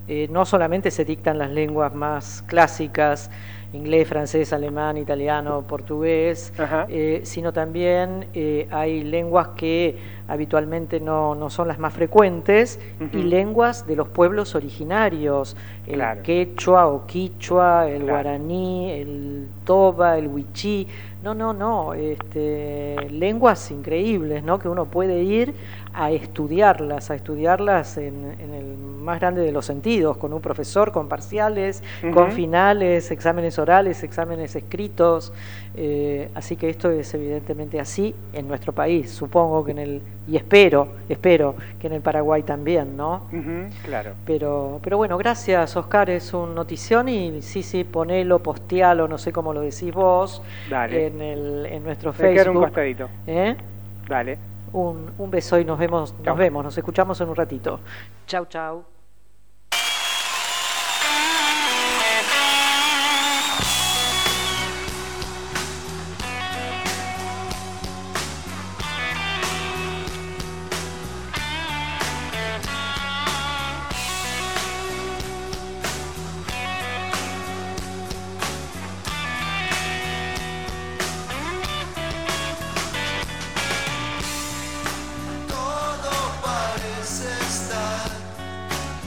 no solamente se dictan las lenguas más clásicas, inglés, francés, alemán, italiano, portugués, sino también hay lenguas que habitualmente no son las más frecuentes, y lenguas de los pueblos originarios, el quechua o quichua, el guaraní, el toba, el wichí, lenguas increíbles, ¿no? Que uno puede ir a estudiarlas en el más grande de los sentidos, con un profesor, con parciales, con finales, exámenes orales, exámenes escritos, así que esto es evidentemente así en nuestro país, supongo que y espero que en el Paraguay también, ¿no?
Claro.
Pero bueno, gracias, Oscar, es un notición, y sí, ponelo, postealo, no sé cómo lo decís vos.
Dale.
En nuestro
Facebook.
Facebook.
Un costadito. Dale.
Un beso y nos escuchamos en un ratito. Chau, chau.
Todo parece estar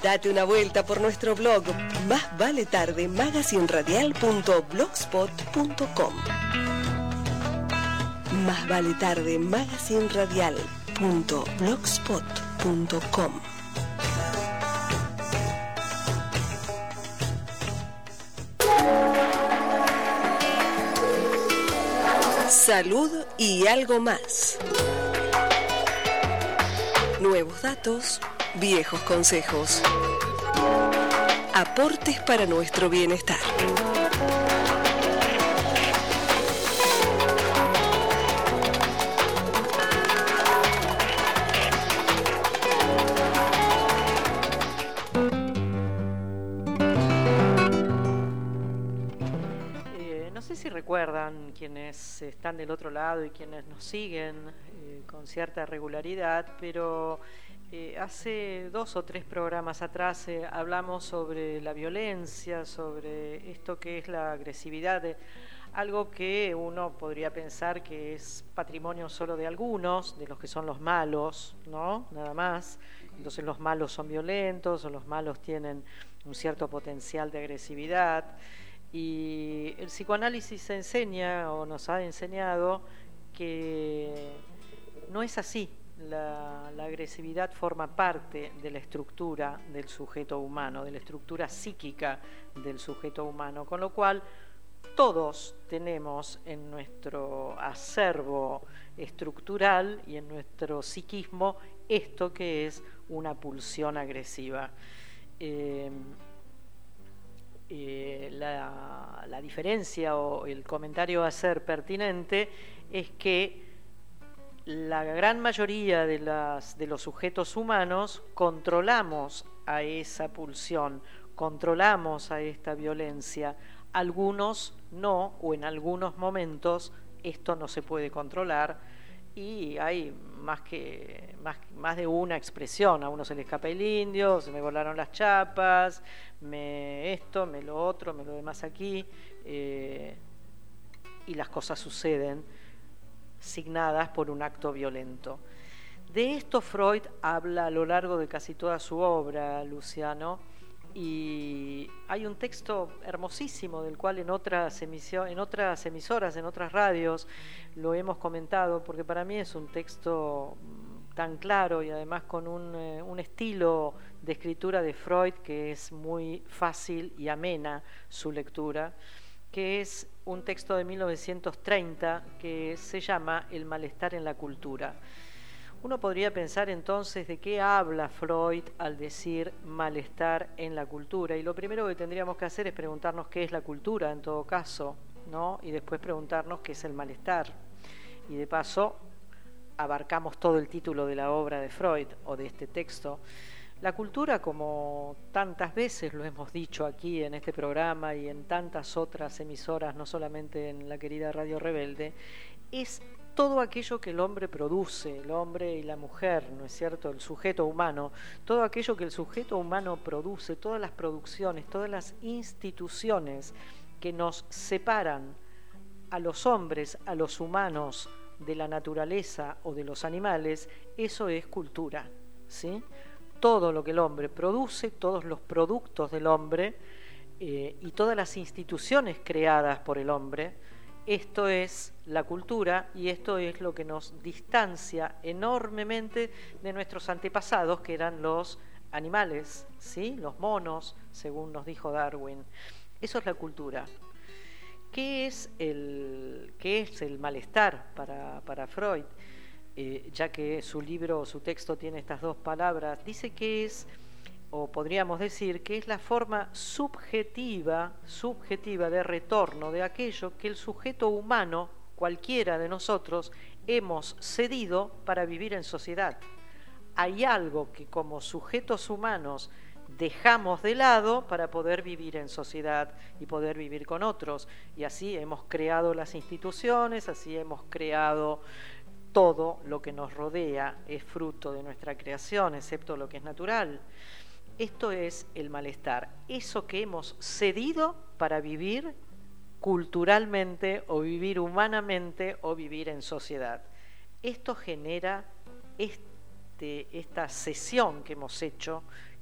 Date una vuelta por nuestro blog Más Vale Tarde magazinradial.blogspot.com. Más Vale Tarde magazinradial.blogspot.com. Salud y algo más. Nuevos datos, viejos consejos. Aportes para nuestro bienestar.
No sé si recuerdan quienes están del otro lado y quienes nos siguen con cierta regularidad, pero hace 2 o 3 programas atrás hablamos sobre la violencia, sobre esto que es la agresividad, algo que uno podría pensar que es patrimonio solo de algunos, de los que son los malos, ¿no? Nada más. Entonces los malos son violentos o los malos tienen un cierto potencial de agresividad. Y el psicoanálisis enseña o nos ha enseñado que no es así. La agresividad forma parte de la estructura del sujeto humano, de la estructura psíquica del sujeto humano, con lo cual todos tenemos en nuestro acervo estructural y en nuestro psiquismo esto que es una pulsión agresiva. La diferencia o el comentario a ser pertinente es que la gran mayoría de los sujetos humanos controlamos a esa pulsión, controlamos a esta violencia. Algunos no, o en algunos momentos esto no se puede controlar y hay más de una expresión. A uno se le escapa el indio, se me volaron las chapas, esto, me lo otro, me lo demás aquí, y las cosas suceden signadas por un acto violento. De esto Freud habla a lo largo de casi toda su obra, Luciano, y hay un texto hermosísimo del cual en otras emisoras, en otras radios lo hemos comentado, porque para mí es un texto tan claro y además con un estilo de escritura de Freud que es muy fácil y amena su lectura, que es un texto de 1930 que se llama El malestar en la cultura. Uno podría pensar entonces de qué habla Freud al decir malestar en la cultura, y lo primero que tendríamos que hacer es preguntarnos qué es la cultura en todo caso, ¿no? Y después preguntarnos qué es el malestar, y de paso abarcamos todo el título de la obra de Freud o de este texto. La cultura, como tantas veces lo hemos dicho aquí en este programa y en tantas otras emisoras, no solamente en la querida Radio Rebelde, es todo aquello que el hombre produce, el hombre y la mujer, ¿no es cierto?, el sujeto humano, todo aquello que el sujeto humano produce, todas las producciones, todas las instituciones que nos separan a los hombres, a los humanos, de la naturaleza o de los animales, eso es cultura, ¿sí? Todo lo que el hombre produce, todos los productos del hombre y todas las instituciones creadas por el hombre, esto es la cultura y esto es lo que nos distancia enormemente de nuestros antepasados, que eran los animales, ¿sí? Los monos, según nos dijo Darwin. Eso es la cultura. ¿Qué es el malestar para Freud? Ya que su libro, su texto tiene estas 2 palabras, dice que es, o podríamos decir que es la forma subjetiva de retorno de aquello que el sujeto humano, cualquiera de nosotros, hemos cedido para vivir en sociedad. Hay algo que como sujetos humanos dejamos de lado para poder vivir en sociedad y poder vivir con otros, y así hemos creado las instituciones, así hemos creado todo lo que nos rodea, es fruto de nuestra creación, excepto lo que es natural. Esto es el malestar, eso que hemos cedido para vivir culturalmente o vivir humanamente o vivir en sociedad. Esto genera esta cesión que hemos hecho,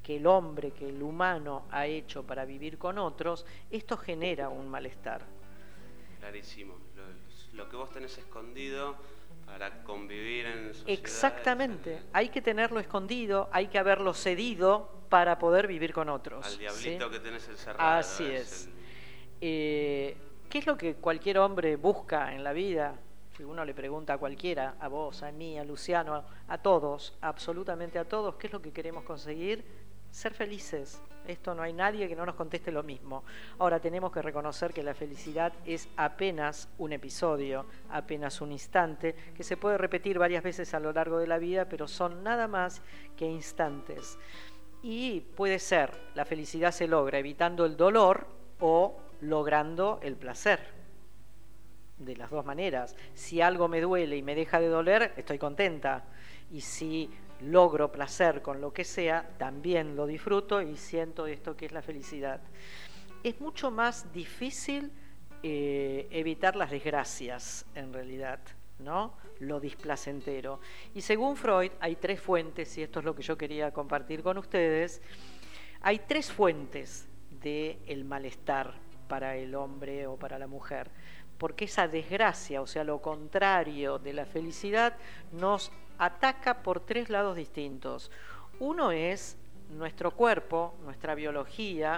que el hombre, que el humano ha hecho para vivir con otros, esto genera un malestar.
Clarísimo. Lo que vos tenés escondido para convivir en sociedad.
Exactamente. Hay que tenerlo escondido, hay que haberlo cedido para poder vivir con otros.
Al diablito, ¿sí?, que tenés encerrado.
Así es. ¿Qué es lo que cualquier hombre busca en la vida? Si uno le pregunta a cualquiera, a vos, a mí, a Luciano, a todos, absolutamente a todos, ¿qué es lo que queremos conseguir? Ser felices. Esto no hay nadie que no nos conteste lo mismo. Ahora tenemos que reconocer que la felicidad es apenas un episodio, apenas un instante, que se puede repetir varias veces a lo largo de la vida, pero son nada más que instantes. Y puede ser, la felicidad se logra evitando el dolor o logrando el placer. De las dos maneras. Si algo me duele y me deja de doler, estoy contenta. Y si logro placer con lo que sea, también lo disfruto y siento esto que es la felicidad. Es mucho más difícil evitar las desgracias, en realidad, ¿no? Lo displacentero. Y según Freud, hay 3 fuentes, y esto es lo que yo quería compartir con ustedes. Hay 3 fuentes del malestar para el hombre o para la mujer, porque esa desgracia, o sea, lo contrario de la felicidad, nos ataca por 3 lados distintos. Uno es nuestro cuerpo, nuestra biología,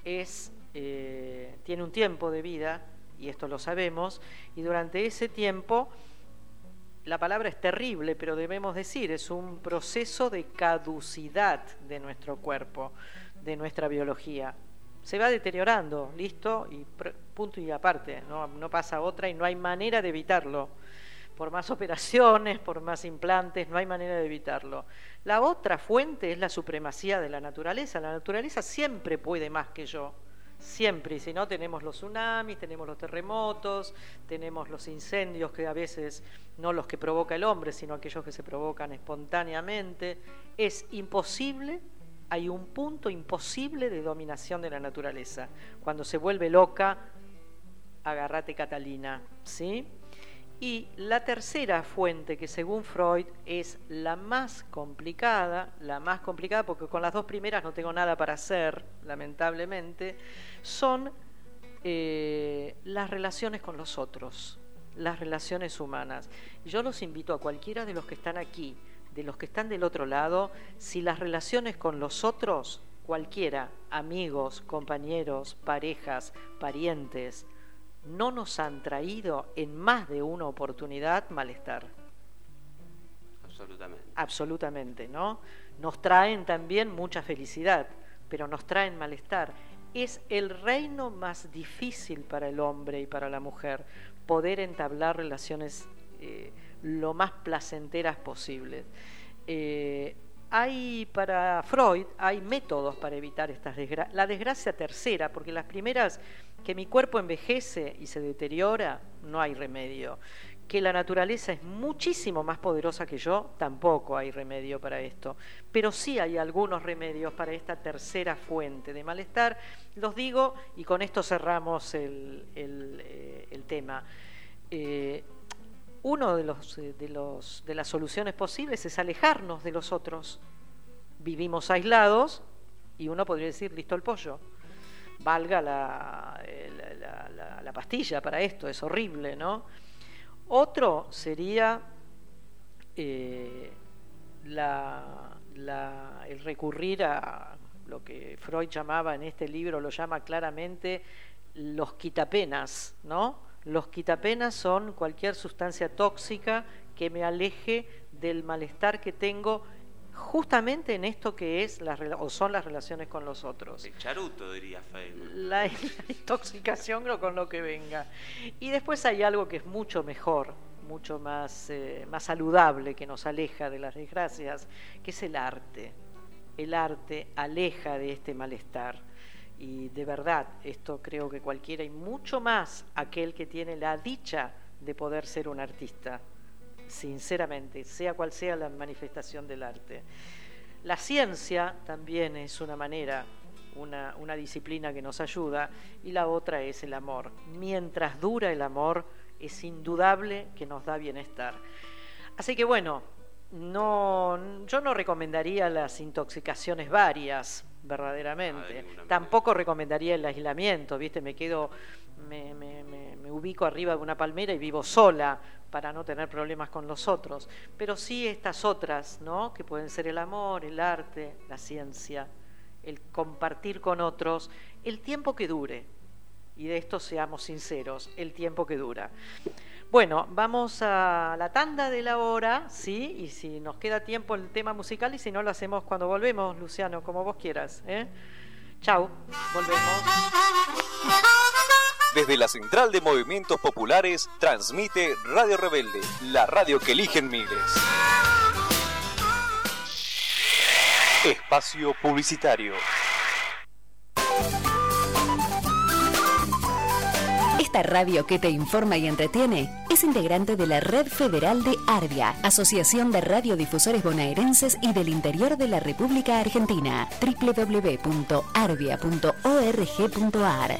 tiene un tiempo de vida, y esto lo sabemos, y durante ese tiempo, la palabra es terrible, pero debemos decir, es un proceso de caducidad de nuestro cuerpo, de nuestra biología. Se va deteriorando, listo, y punto y aparte, no pasa otra y no hay manera de evitarlo. Por más operaciones, por más implantes, no hay manera de evitarlo. La otra fuente es la supremacía de la naturaleza. La naturaleza siempre puede más que yo, siempre. Y si no, tenemos los tsunamis, tenemos los terremotos, tenemos los incendios, que a veces no los que provoca el hombre, sino aquellos que se provocan espontáneamente. Es imposible. Hay un punto imposible de dominación de la naturaleza. Cuando se vuelve loca, agárrate Catalina, ¿sí? Y la tercera fuente, que según Freud es la más complicada porque con las 2 primeras no tengo nada para hacer, lamentablemente, son las relaciones con los otros, las relaciones humanas. Y yo los invito a cualquiera de los que están aquí, de los que están del otro lado, si las relaciones con los otros, cualquiera, amigos, compañeros, parejas, parientes, no nos han traído en más de una oportunidad malestar.
Absolutamente.
Absolutamente, ¿no? Nos traen también mucha felicidad, pero nos traen malestar. Es el reino más difícil para el hombre y para la mujer, poder entablar relaciones lo más placenteras posibles. Para Freud hay métodos para evitar estas desgracias. La desgracia tercera, porque las primeras, que mi cuerpo envejece y se deteriora, no hay remedio. Que la naturaleza es muchísimo más poderosa que yo, tampoco hay remedio para esto. Pero sí hay algunos remedios para esta tercera fuente de malestar. Los digo y con esto cerramos el tema. Uno de las soluciones posibles es alejarnos de los otros. Vivimos aislados y uno podría decir, listo el pollo. Valga la pastilla para esto, es horrible, ¿no? Otro sería el recurrir a lo que Freud llamaba en este libro, lo llama claramente los quitapenas, ¿no? Los quitapenas son cualquier sustancia tóxica que me aleje del malestar que tengo justamente en esto que es son las relaciones con los otros.
El charuto, diría Feynman.
La intoxicación con lo que venga. Y después hay algo que es mucho mejor, mucho más saludable, que nos aleja de las desgracias, que es el arte. El arte aleja de este malestar. Y de verdad, esto creo que cualquiera, y mucho más aquel que tiene la dicha de poder ser un artista, sinceramente, sea cual sea la manifestación del arte. La ciencia también es una manera, una disciplina que nos ayuda, y la otra es el amor. Mientras dura el amor, es indudable que nos da bienestar. Así que bueno, yo no recomendaría las intoxicaciones varias, verdaderamente. Tampoco recomendaría el aislamiento, ¿viste? Me ubico arriba de una palmera y vivo sola para no tener problemas con los otros. Pero sí estas otras, ¿no? Que pueden ser el amor, el arte, la ciencia, el compartir con otros, el tiempo que dure. Y de esto seamos sinceros, el tiempo que dura. Bueno, vamos a la tanda de la hora, ¿sí? Y si nos queda tiempo el tema musical, y si no lo hacemos cuando volvemos, Luciano, como vos quieras, ¿eh? Chau, volvemos.
Desde la Central de Movimientos Populares transmite Radio Rebelde, la radio que eligen miles. Espacio publicitario.
Esta radio que te informa y entretiene es integrante de la Red Federal de Arbia, Asociación de Radiodifusores Bonaerenses y del Interior de la República Argentina. www.arbia.org.ar.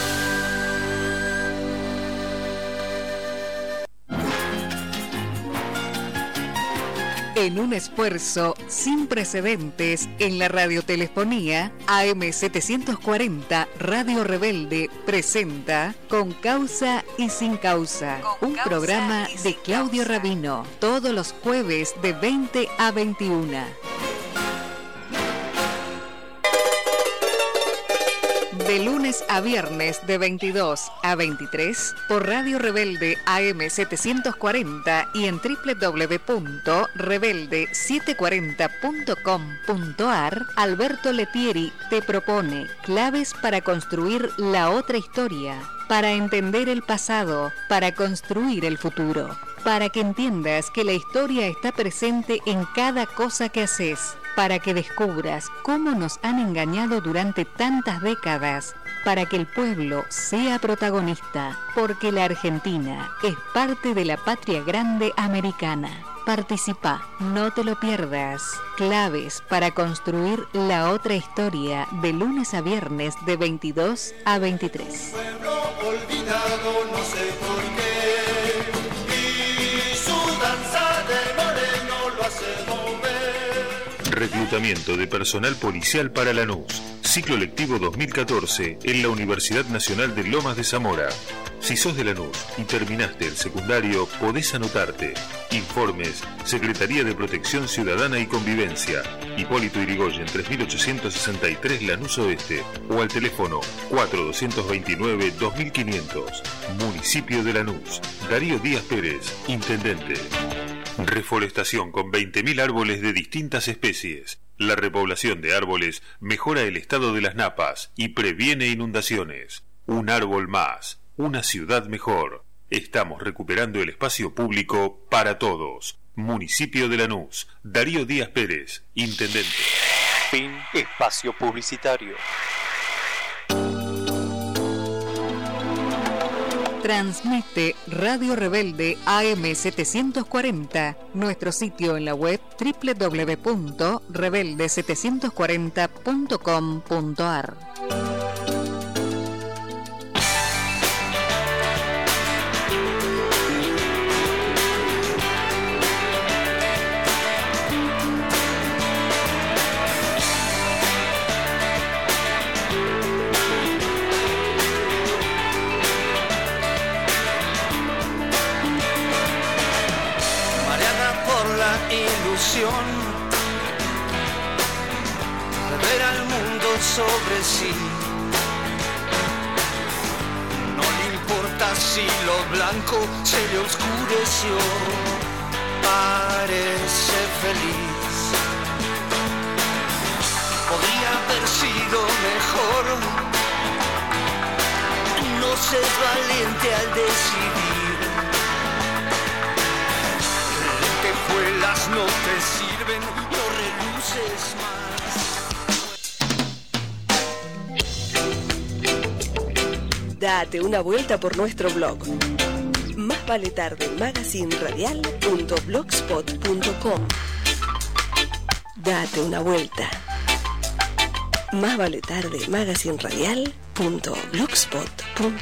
En un esfuerzo sin precedentes en la radiotelefonía, AM740 Radio Rebelde presenta Con Causa y Sin Causa, un programa de Claudio Rabino, todos los jueves de 20 a 21. De lunes a viernes de 22 a 23 por Radio Rebelde AM740 y en www.rebelde740.com.ar, Alberto Letieri te propone claves para construir la otra historia, para entender el pasado, para construir el futuro, para que entiendas que la historia está presente en cada cosa que haces, para que descubras cómo nos han engañado durante tantas décadas, para que el pueblo sea protagonista, porque la Argentina es parte de la patria grande americana. Participa, no te lo pierdas. Claves para construir la otra historia, de lunes a viernes de 22 a 23.
Pueblo olvidado, no sé por qué, y su danza de moreno lo hace mover.
Reclutamiento de personal policial para Lanús. Ciclo lectivo 2014 en la Universidad Nacional de Lomas de Zamora. Si sos de Lanús y terminaste el secundario, podés anotarte. Informes, Secretaría de Protección Ciudadana y Convivencia, Hipólito Yrigoyen 3863 Lanús Oeste, o al teléfono 4229-2500. Municipio de Lanús. Darío Díaz Pérez, Intendente. Reforestación con 20.000 árboles de distintas especies. La repoblación de árboles mejora el estado de las napas y previene inundaciones. Un árbol más, una ciudad mejor. Estamos recuperando el espacio público para todos. Municipio de Lanús. Darío Díaz Pérez, Intendente.
Fin espacio publicitario.
Transmite Radio Rebelde AM740, nuestro sitio en la web www.rebelde740.com.ar.
De ver al mundo sobre sí, no le importa si lo blanco se le oscureció, parece feliz. Podría haber sido mejor, no ser valiente al decidir. Lentejuelas no te sirven, no reluces más.
Date una vuelta por nuestro blog. Más vale tarde magazineradial.blogspot.com. Date una vuelta. Más vale tarde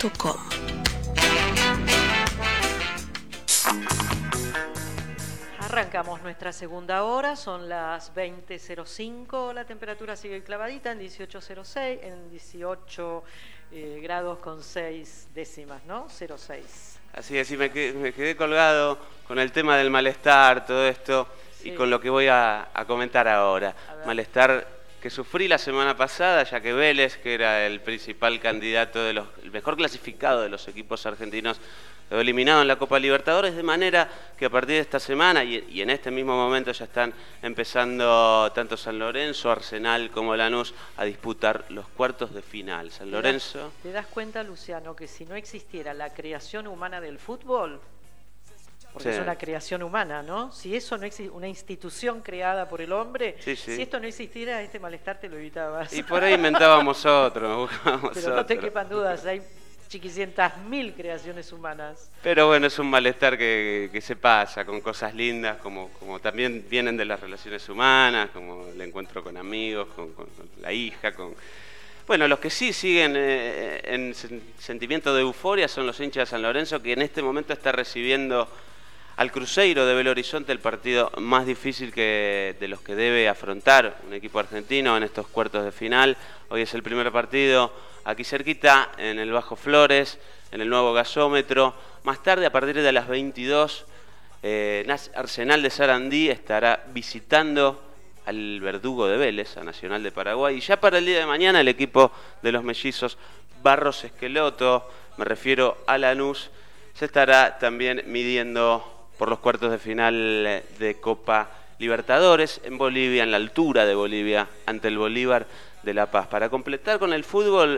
magazineradial.blogspot.com.
Arrancamos nuestra segunda hora, son las 20:05, la temperatura sigue clavadita en 18:06, en 18 grados con 6 décimas, ¿no? 0,6.
Así es, y me quedé colgado con el tema del malestar, todo esto, sí. Y con lo que voy a comentar ahora. Malestar que sufrí la semana pasada, ya que Vélez, que era el principal candidato, el mejor clasificado de los equipos argentinos, quedó eliminado en la Copa Libertadores, de manera que a partir de esta semana y en este mismo momento ya están empezando tanto San Lorenzo, Arsenal como Lanús a disputar los cuartos de final. San Lorenzo...
¿Te das cuenta, Luciano, que si no existiera la creación humana del fútbol, porque sí, es una creación humana, ¿no? Si eso no existe, una institución creada por el hombre, sí. Si esto no existiera, este malestar te lo evitabas.
Y por ahí inventábamos otro, buscábamos
Pero
otro.
No te quepan dudas, hay chiquicientas mil creaciones humanas.
Pero bueno, es un malestar que se pasa con cosas lindas, como también vienen de las relaciones humanas, como el encuentro con amigos, con la hija, Bueno, los que sí siguen en sentimiento de euforia son los hinchas de San Lorenzo, que en este momento está recibiendo al Cruzeiro de Belo Horizonte, el partido más difícil de los que debe afrontar un equipo argentino en estos cuartos de final. Hoy es el primer partido aquí cerquita, en el Bajo Flores, en el nuevo gasómetro. Más tarde, a partir de las 22, Arsenal de Sarandí estará visitando al Verdugo de Vélez, a Nacional de Paraguay. Y ya para el día de mañana, el equipo de los mellizos Barros Esqueloto, me refiero a Lanús, se estará también midiendo por los cuartos de final de Copa Libertadores en Bolivia, en la altura de Bolivia, ante el Bolívar de La Paz. Para completar con el fútbol,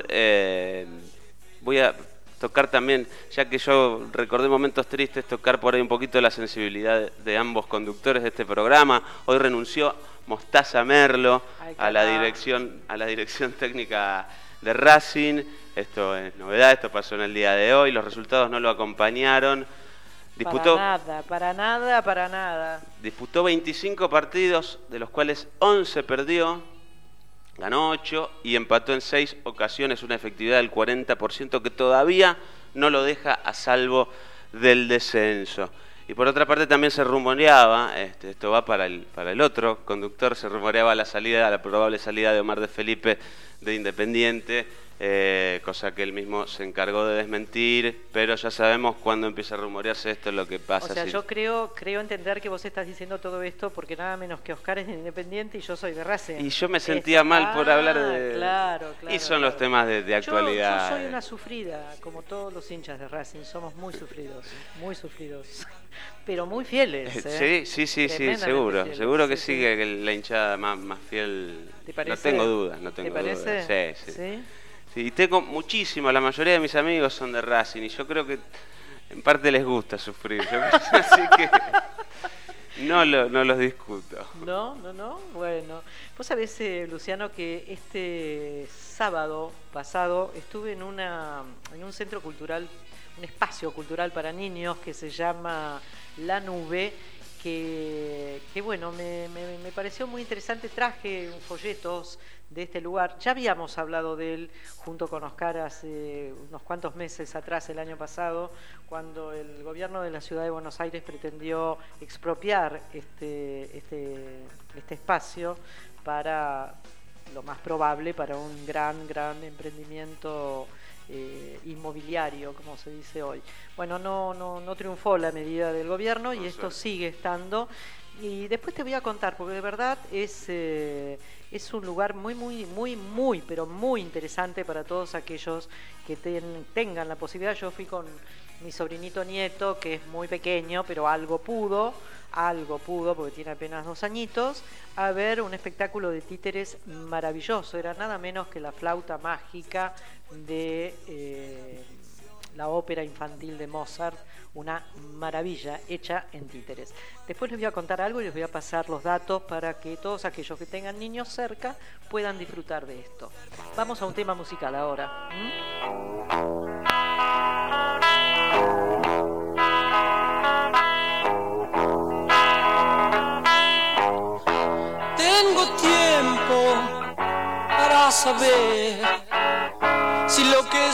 voy a tocar también, ya que yo recordé momentos tristes, tocar por ahí un poquito la sensibilidad de ambos conductores de este programa. Hoy renunció Mostaza Merlo a la dirección técnica de Racing. Esto es novedad, esto pasó en el día de hoy, los resultados no lo acompañaron.
Para nada.
Disputó 25 partidos, de los cuales 11 perdió, ganó 8 y empató en 6 ocasiones, una efectividad del 40% que todavía no lo deja a salvo del descenso. Y por otra parte también se rumoreaba, esto va para el otro conductor, se rumoreaba la probable salida de Omar de Felipe de Independiente, cosa que él mismo se encargó de desmentir, pero ya sabemos cuando empieza a rumorearse esto es lo que pasa.
O sea, yo creo entender que vos estás diciendo todo esto porque nada menos que Oscar es de Independiente y yo soy de Racing.
Y yo me sentía mal por hablar de...
Claro.
Y son los temas de actualidad.
Yo soy una sufrida, como todos los hinchas de Racing, somos muy sufridos, pero muy fieles.
Sí, seguro
fieles,
seguro que sí, que la hinchada más fiel.
¿Te parece?
No tengo dudas.
¿Te parece?
Sí. Y tengo muchísimo, la mayoría de mis amigos son de Racing y yo creo que en parte les gusta sufrir, así que no los discuto.
No, bueno. Vos sabés, Luciano, que este sábado pasado estuve en un centro cultural, un espacio cultural para niños que se llama La Nube, que bueno, me pareció muy interesante. Traje folletos de este lugar. Ya habíamos hablado de él junto con Oscar hace unos cuantos meses atrás, el año pasado, cuando el gobierno de la ciudad de Buenos Aires pretendió expropiar este espacio para, lo más probable, para un gran emprendimiento inmobiliario, como se dice hoy. Bueno, no triunfó la medida del gobierno y esto sigue estando. Y después te voy a contar, porque de verdad es un lugar muy, pero muy interesante para todos aquellos que tengan la posibilidad. Yo fui con mi sobrinito nieto, que es muy pequeño, pero algo pudo, porque tiene apenas 2 añitos, a ver un espectáculo de títeres maravilloso. Era nada menos que la flauta mágica de la ópera infantil de Mozart, una maravilla hecha en títeres. Después les voy a contar algo y les voy a pasar los datos para que todos aquellos que tengan niños cerca puedan disfrutar de esto. Vamos a un tema musical ahora.
Tengo tiempo para saber si lo que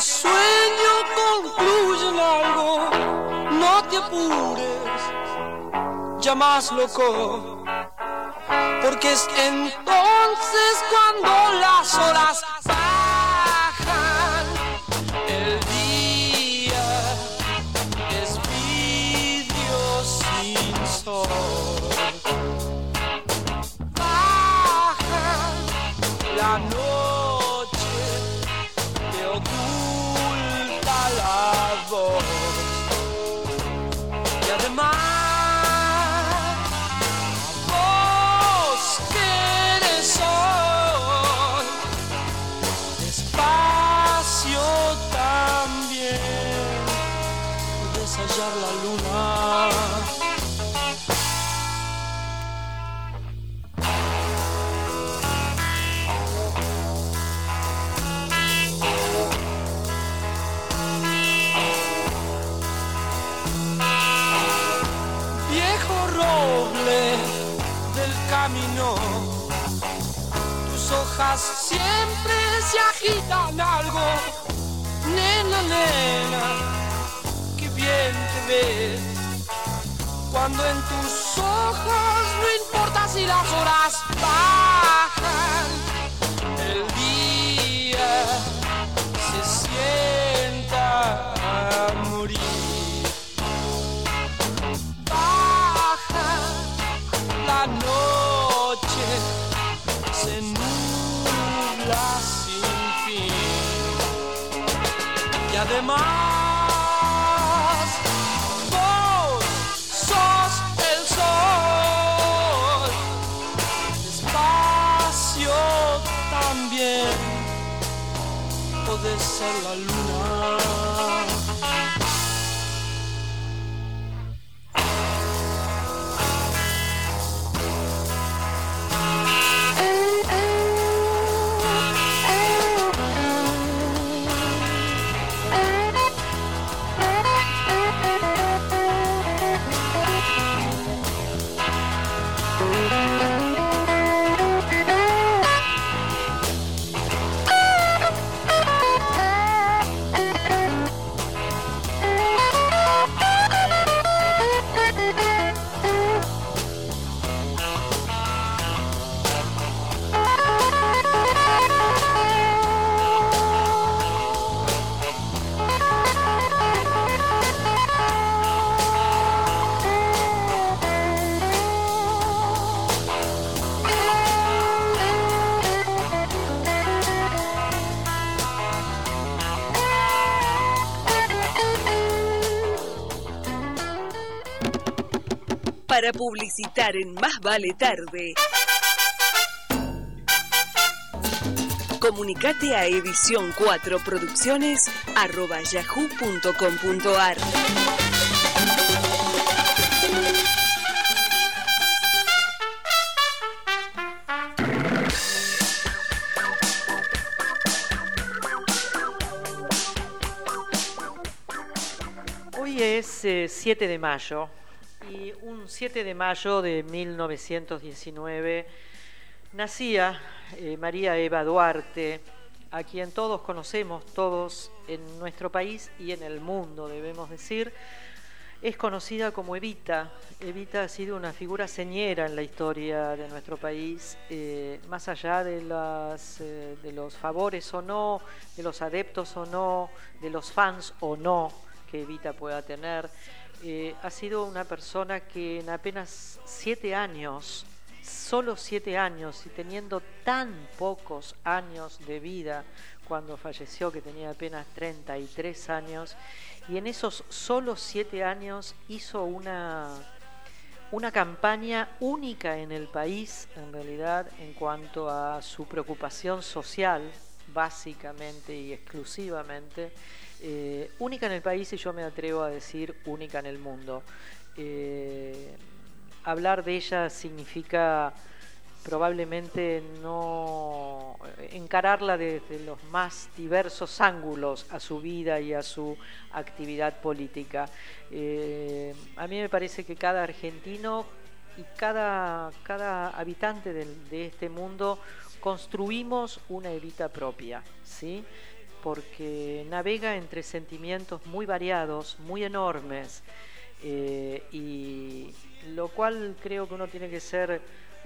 sueño concluye en algo. No te apures, ya vuelta más loco, porque es entonces cuando las horas bajan, el día es vidrio sin sol, baja la noche que oculta la voz. Y además, vos que eres sol, despacio también puedes hallar la luna. Del camino, tus hojas siempre se agitan algo. Nena, nena, qué bien te ves cuando en tus ojos no importa si las horas bajan, el día se sienta a morir. La noche se nubla sin fin y además vos sos el sol, despacio también podés ser la luna.
Para publicitar en Más Vale Tarde, comunicate a edición4producciones@yahoo.com.ar.
Hoy es 7 de mayo. Y un 7 de mayo de 1919 nacía María Eva Duarte, a quien todos conocemos, todos en nuestro país y en el mundo, debemos decir. Es conocida como Evita. Evita ha sido una figura señera en la historia de nuestro país, más allá de los favores o no, de los adeptos o no, de los fans o no que Evita pueda tener. Ha sido una persona que en apenas 7 años, solo 7 años, y teniendo tan pocos años de vida cuando falleció, que tenía apenas 33 años, y en esos solo 7 años hizo una campaña única en el país, en realidad, en cuanto a su preocupación social, básicamente y exclusivamente, única en el país, y yo me atrevo a decir única en el mundo. Hablar de ella significa probablemente no encararla desde los más diversos ángulos a su vida y a su actividad política. A mí me parece que cada argentino y cada habitante de este mundo construimos una Evita propia, ¿sí? Porque navega entre sentimientos muy variados, muy enormes, y lo cual creo que uno tiene que ser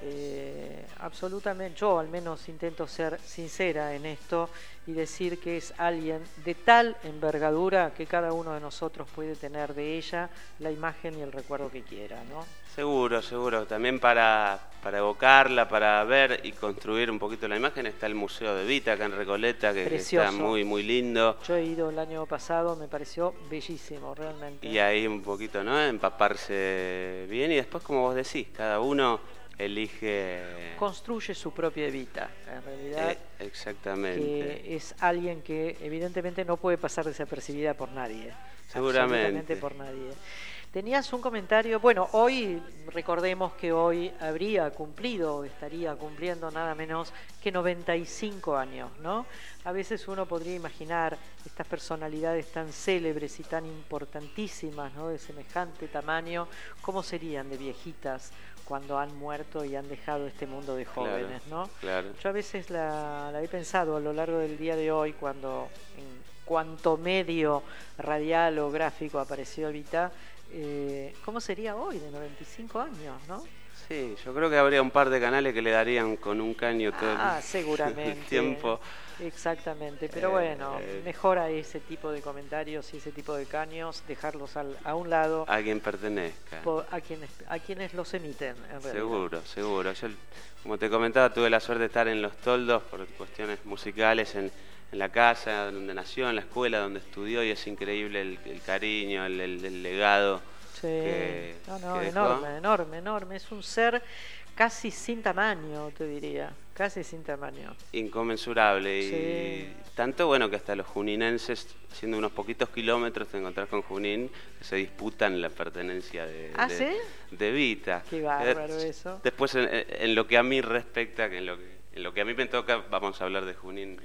absolutamente, yo al menos intento ser sincera en esto y decir que es alguien de tal envergadura que cada uno de nosotros puede tener de ella la imagen y el recuerdo que quiera, ¿no?
Seguro. También para evocarla, para ver y construir un poquito la imagen, está el Museo de Evita acá en Recoleta, que está muy, muy lindo.
Yo he ido el año pasado, me pareció bellísimo, realmente.
Y ahí un poquito, ¿no? Empaparse bien y después, como vos decís, cada uno elige...
Construye su propia Evita, en realidad.
Exactamente.
Que es alguien que evidentemente no puede pasar desapercibida por nadie.
Seguramente.
Por nadie. Tenías un comentario, bueno, hoy, recordemos que hoy estaría cumpliendo nada menos que 95 años, ¿no? A veces uno podría imaginar estas personalidades tan célebres y tan importantísimas, ¿no? De semejante tamaño, ¿cómo serían de viejitas cuando han muerto y han dejado este mundo de jóvenes, ¿no?
Claro.
Yo a veces la he pensado a lo largo del día de hoy, cuando en cuanto medio radial o gráfico apareció Evita, ¿cómo sería hoy de 95 años, no?
Sí, yo creo que habría un par de canales que le darían con un caño todo
seguramente.
el tiempo.
Exactamente, pero bueno, mejora ese tipo de comentarios y ese tipo de caños, dejarlos a un lado.
A quien pertenezca.
A quienes los emiten, en realidad.
Seguro. Yo, como te comentaba, tuve la suerte de estar en Los Toldos por cuestiones musicales en la casa donde nació, en la escuela donde estudió, y es increíble el cariño, el legado.
Sí,
que
enorme. Es un ser casi sin tamaño, te diría. Casi sin tamaño.
Inconmensurable.
Sí.
Y tanto, bueno, que hasta los juninenses, haciendo unos poquitos kilómetros, te encontrás con Junín, que se disputan la pertenencia de Evita.
Qué bárbaro eso.
Después, en lo que a mí respecta, que en lo que a mí me toca, vamos a hablar de Junín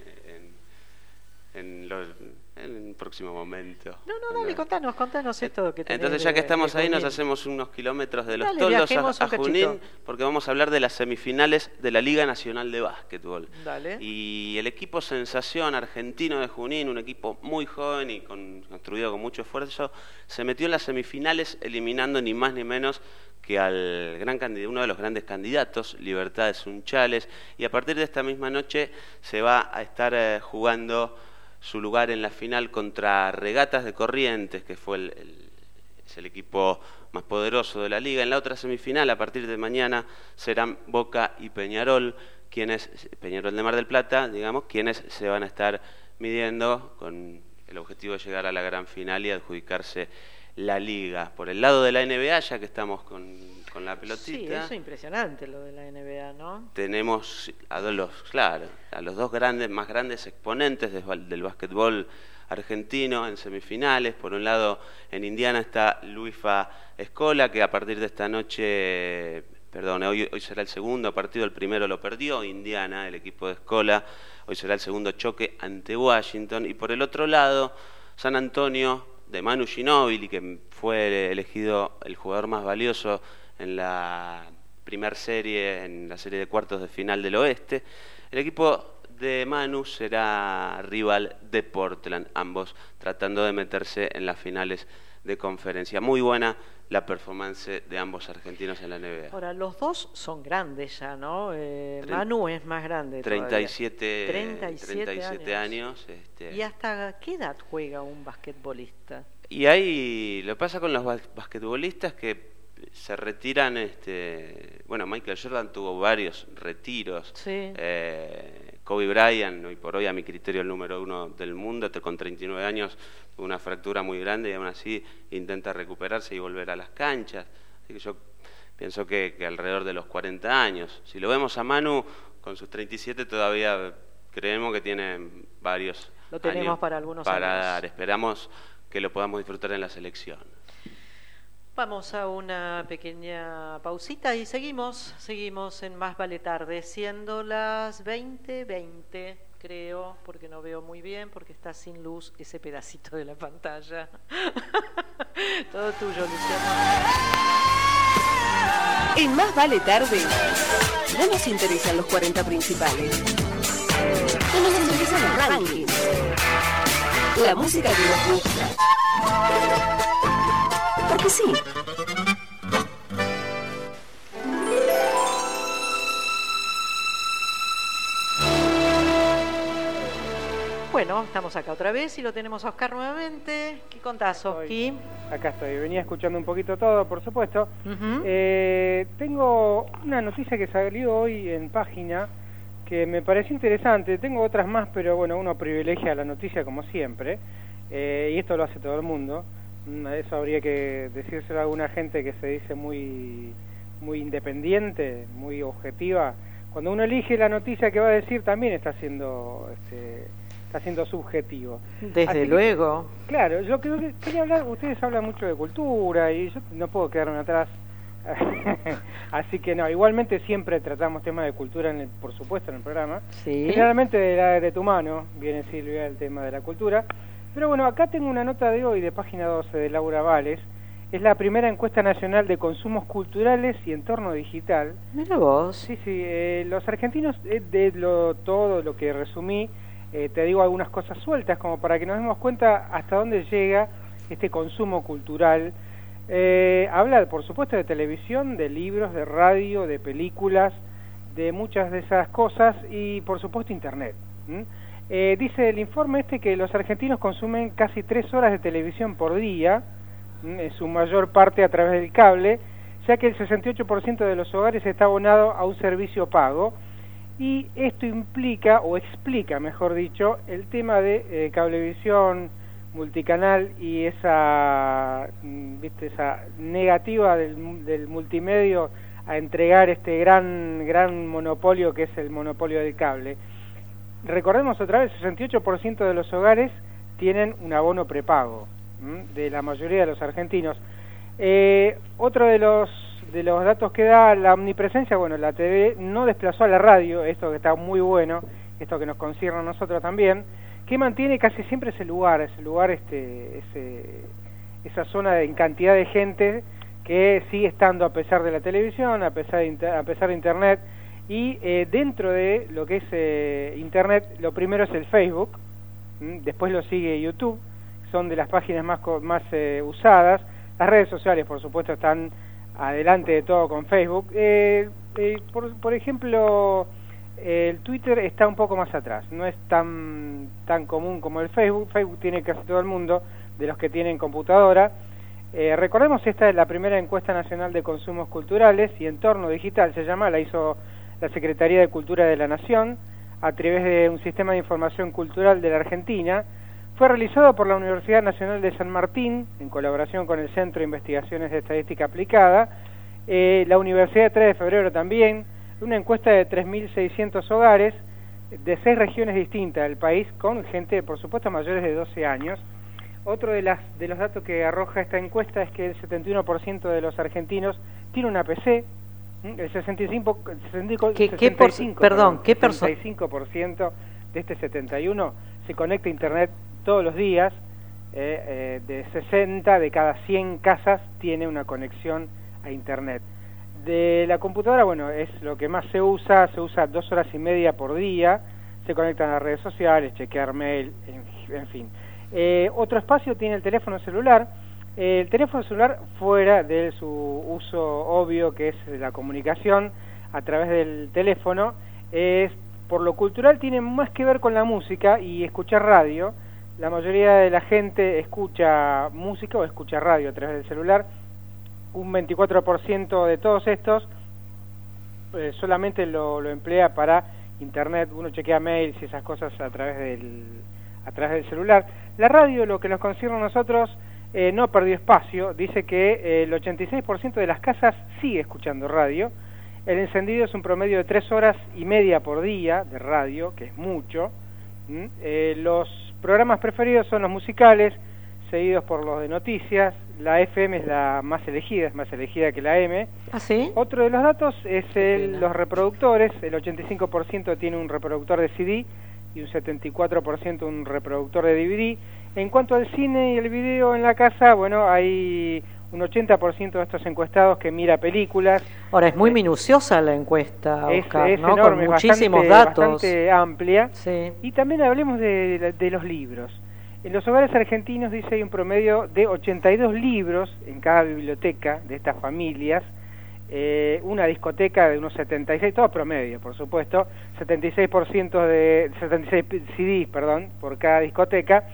en un próximo momento.
No, dale, contanos esto que tenés.
Entonces, ya que estamos ahí, nos hacemos unos kilómetros de Los Toldos a Junín, porque vamos a hablar de las semifinales de la Liga Nacional de Básquetbol.
Dale.
Y el equipo sensación argentino de Junín, un equipo muy joven y construido con mucho esfuerzo, se metió en las semifinales eliminando ni más ni menos que al uno de los grandes candidatos, Libertad Sunchales, y a partir de esta misma noche se va a estar jugando su lugar en la final contra Regatas de Corrientes, que fue es el equipo más poderoso de la liga. En la otra semifinal, a partir de mañana, serán Boca y Peñarol de Mar del Plata, digamos, quienes se van a estar midiendo con el objetivo de llegar a la gran final y adjudicarse la liga. Por el lado de la NBA, ya que estamos con la pelotita.
Sí, eso es impresionante lo de la NBA, ¿no?
Tenemos a los dos más grandes exponentes del básquetbol argentino en semifinales. Por un lado, en Indiana está Luifa Escola, que a partir de esta noche, hoy será el segundo partido, el primero lo perdió Indiana, el equipo de Escola, hoy será el segundo choque ante Washington. Y por el otro lado, San Antonio, de Manu Ginóbili, que fue elegido el jugador más valioso en la primera serie, en la serie de cuartos de final del oeste. El equipo de Manu será rival de Portland, ambos tratando de meterse en las finales de conferencia. Muy buena la performance de ambos argentinos en la NBA.
Ahora, los dos son grandes ya, ¿no? Manu es más grande
37 años.
¿Y hasta qué edad juega un basquetbolista?
Y ahí lo pasa con los basquetbolistas que se retiran, Michael Jordan tuvo varios retiros.
Sí.
Kobe Bryant, hoy por hoy a mi criterio el número 1 del mundo, con 39 años, tuvo una fractura muy grande y aún así intenta recuperarse y volver a las canchas. Así que yo pienso que alrededor de los 40 años. Si lo vemos a Manu, con sus 37 todavía creemos que tiene varios
lo tenemos
años
para algunos
para
años.
dar. Esperamos que lo podamos disfrutar en la selección.
Vamos a una pequeña pausita y seguimos en Más Vale Tarde, siendo las 20:20, creo, porque no veo muy bien, porque está sin luz ese pedacito de la pantalla. Todo tuyo, Luciano.
En Más Vale Tarde, no nos interesan los 40 principales. No nos interesan los rankings. La música que nos gusta. Porque sí.
Bueno, estamos acá otra vez y lo tenemos a Oscar nuevamente. ¿Qué contás, Oski?
Acá estoy, venía escuchando un poquito todo, por supuesto.
Uh-huh.
Tengo una noticia que salió hoy en página que me pareció interesante. Tengo otras más, pero bueno, uno privilegia la noticia como siempre. Y esto lo hace todo el mundo. Eso habría que decírselo a alguna gente que se dice muy independiente, muy objetiva. Cuando uno elige la noticia que va a decir, también está siendo subjetivo.
Desde luego.
Claro, yo creo que quería hablar, ustedes hablan mucho de cultura y yo no puedo quedarme atrás. Así que no, igualmente siempre tratamos temas de cultura, por supuesto, en el programa.
Sí.
Generalmente de tu mano viene, Silvia, el tema de la cultura. Pero bueno, acá tengo una nota de hoy de página 12 de Laura Vales. Es la primera encuesta nacional de consumos culturales y entorno digital.
Mira vos.
Sí, los argentinos, todo lo que resumí, te digo algunas cosas sueltas, como para que nos demos cuenta hasta dónde llega este consumo cultural. Habla, por supuesto, de televisión, de libros, de radio, de películas, de muchas de esas cosas y, por supuesto, Internet. Dice el informe que los argentinos consumen casi 3 horas de televisión por día, en su mayor parte a través del cable, ya que el 68% de los hogares está abonado a un servicio pago, y esto implica, o explica, mejor dicho, el tema de cablevisión, multicanal y esa negativa del multimedio a entregar este gran monopolio que es el monopolio del cable. Recordemos otra vez, el 68% de los hogares tienen un abono prepago, de la mayoría de los argentinos. Otro de los datos que da la omnipresencia, bueno, la TV no desplazó a la radio, esto que está muy bueno, esto que nos concierne a nosotros también, que mantiene casi siempre ese lugar, esa zona en cantidad de gente que sigue estando a pesar de la televisión, a pesar de Internet, y dentro de lo que es Internet, lo primero es el Facebook, después lo sigue YouTube, son de las páginas más usadas. Las redes sociales, por supuesto, están adelante de todo con Facebook. Por ejemplo, el Twitter está un poco más atrás, no es tan común como el Facebook. Facebook tiene casi todo el mundo, de los que tienen computadora. Recordemos, esta es la primera encuesta nacional de consumos culturales y entorno digital, se llama, la hizo la Secretaría de Cultura de la Nación, a través de un sistema de información cultural de la Argentina. Fue realizado por la Universidad Nacional de San Martín, en colaboración con el Centro de Investigaciones de Estadística Aplicada, la Universidad de 3 de Febrero también, una encuesta de 3.600 hogares de 6 regiones distintas del país, con gente, por supuesto, mayores de 12 años. Otro de los datos que arroja esta encuesta es que el 71% de los argentinos tiene una PC, el 65% de este 71% se conecta a Internet todos los días, de 60 de cada 100 casas tiene una conexión a Internet. De la computadora, bueno, es lo que más se usa 2 horas y media por día, se conectan a las redes sociales, chequear mail, en fin. Otro espacio tiene el teléfono celular. El teléfono celular, fuera de su uso obvio, que es la comunicación a través del teléfono, por lo cultural tiene más que ver con la música y escuchar radio. La mayoría de la gente escucha música o escucha radio a través del celular. Un 24% de todos estos solamente lo emplea para Internet. Uno chequea mails y esas cosas a través del celular. La radio, lo que nos concierne a nosotros, no perdió espacio. Dice que el 86% de las casas sigue escuchando radio. El encendido es un promedio de 3 horas y media por día de radio, que es mucho. Los programas preferidos son los musicales, seguidos por los de noticias. La FM es la más elegida que la M.
¿Ah, sí?
Otro de los datos es los reproductores. El 85% tiene un reproductor de CD y un 74% un reproductor de DVD. En cuanto al cine y el video en la casa, bueno, hay un 80% de estos encuestados que mira películas.
Ahora, es muy minuciosa la encuesta, Oscar,
es
¿no?
enorme,
Con muchísimos datos.
Bastante amplia.
Sí.
Y también hablemos de los libros. En los hogares argentinos, dice, hay un promedio de 82 libros en cada biblioteca de estas familias. una discoteca de unos 76, todo promedio, por supuesto, 76 CDs, por cada discoteca.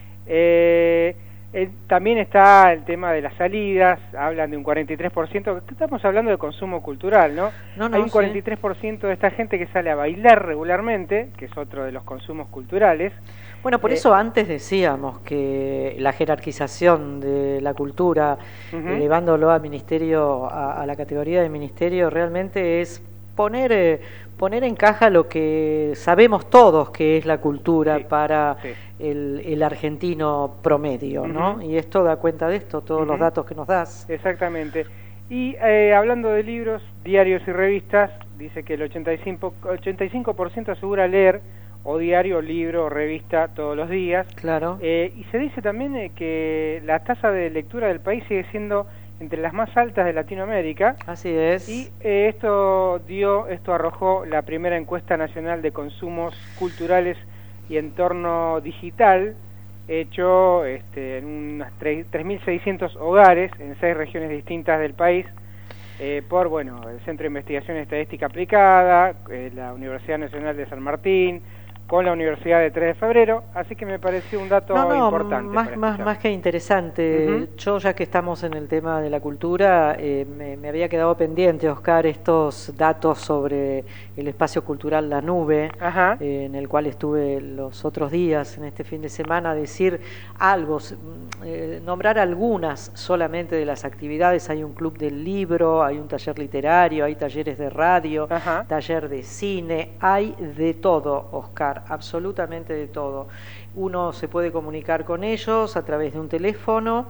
También está el tema de las salidas, hablan de un 43%, estamos hablando de consumo cultural, ¿no? Hay un 43% de esta gente que sale a bailar regularmente, que es otro de los consumos culturales.
Bueno, por eso antes decíamos que la jerarquización de la cultura, elevándolo a ministerio, a la categoría de ministerio, realmente es poner en caja lo que sabemos todos que es la cultura para el argentino promedio, ¿no? Y esto da cuenta de esto, todos los datos que nos das.
Exactamente. Y hablando de libros, diarios y revistas, dice que el 85% asegura leer o diario, libro o revista todos los días.
Claro.
Y se dice también que la tasa de lectura del país sigue siendo entre las más altas de Latinoamérica.
Así es.
Y esto arrojó la primera encuesta nacional de consumos culturales y entorno digital, hecho en unas 3.600 hogares en 6 regiones distintas del país, por el Centro de Investigación y Estadística Aplicada, la Universidad Nacional de San Martín, con la Universidad de 3 de Febrero, así que me pareció un dato importante.
Más que interesante. Yo, ya que estamos en el tema de la cultura, me había quedado pendiente, Oscar, estos datos sobre el espacio cultural La Nube, en el cual estuve los otros días, en este fin de semana, decir algo, nombrar algunas solamente de las actividades. Hay un club del libro, hay un taller literario, hay talleres de radio, taller de cine, hay de todo, Oscar, absolutamente de todo. Uno se puede comunicar con ellos a través de un teléfono